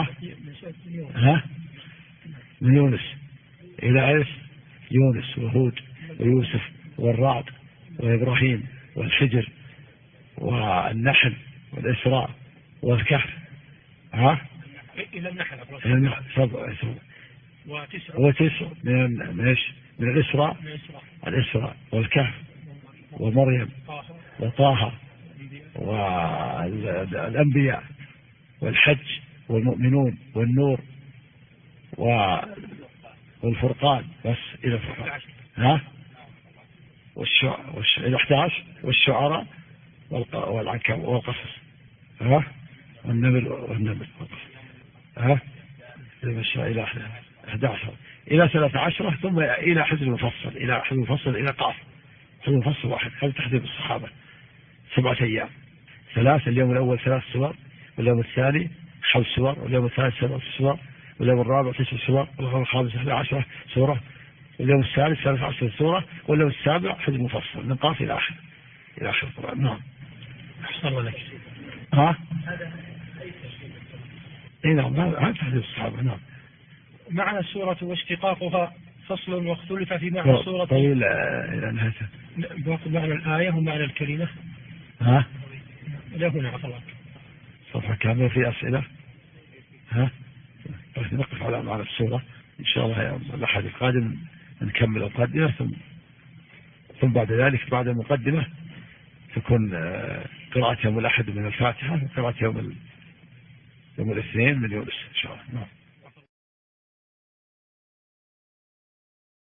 من يونس إلى إيش؟ يونس وهود ويوسف والرعد وإبراهيم والحجر والنحل والإسراء والكهف. إلى النحل 9 من الإسراء والكهف ومريم وطه والأنبياء والحج والمؤمنون والنور والفرقان، بس إلى الفرقان. إلى 11 والشعراء والعنكبوت والقصص. والنمل والقصص. إلى 11 إلى 13 ثم إلى حزب المفصل إلى قاف. حزب المفصل 1. هذا تحديد الصحابة 7 أيام. 3: اليوم الأول 3 سور، واليوم الثاني 5 سور، واليوم الثالث 7 سور، واليوم الرابع 9 سور، واليوم الخامس 11 سورة، واليوم الثالث 13 سورة، واليوم السابع حزب مفصل من قاف إلى آخر القرآن. نعم. أحسن الله لك. نعم، هذا تحديد الصحابة. نعم. معنى السورة واشتقاقها فصل، واختلف في معنى السورة طويل إلى نهايته. باقي معنى الآية ومعنى الكلمة. لا هنا عطلك صفحة كاملة في أسئلة. نقف على معنى السورة إن شاء الله يوم الأحد القادم، نكمل المقدمة، ثم بعد ذلك بعد المقدمة تكون قراءة يوم الأحد من الفاتحة، وقراءة يوم الاثنين من يونس إن شاء الله.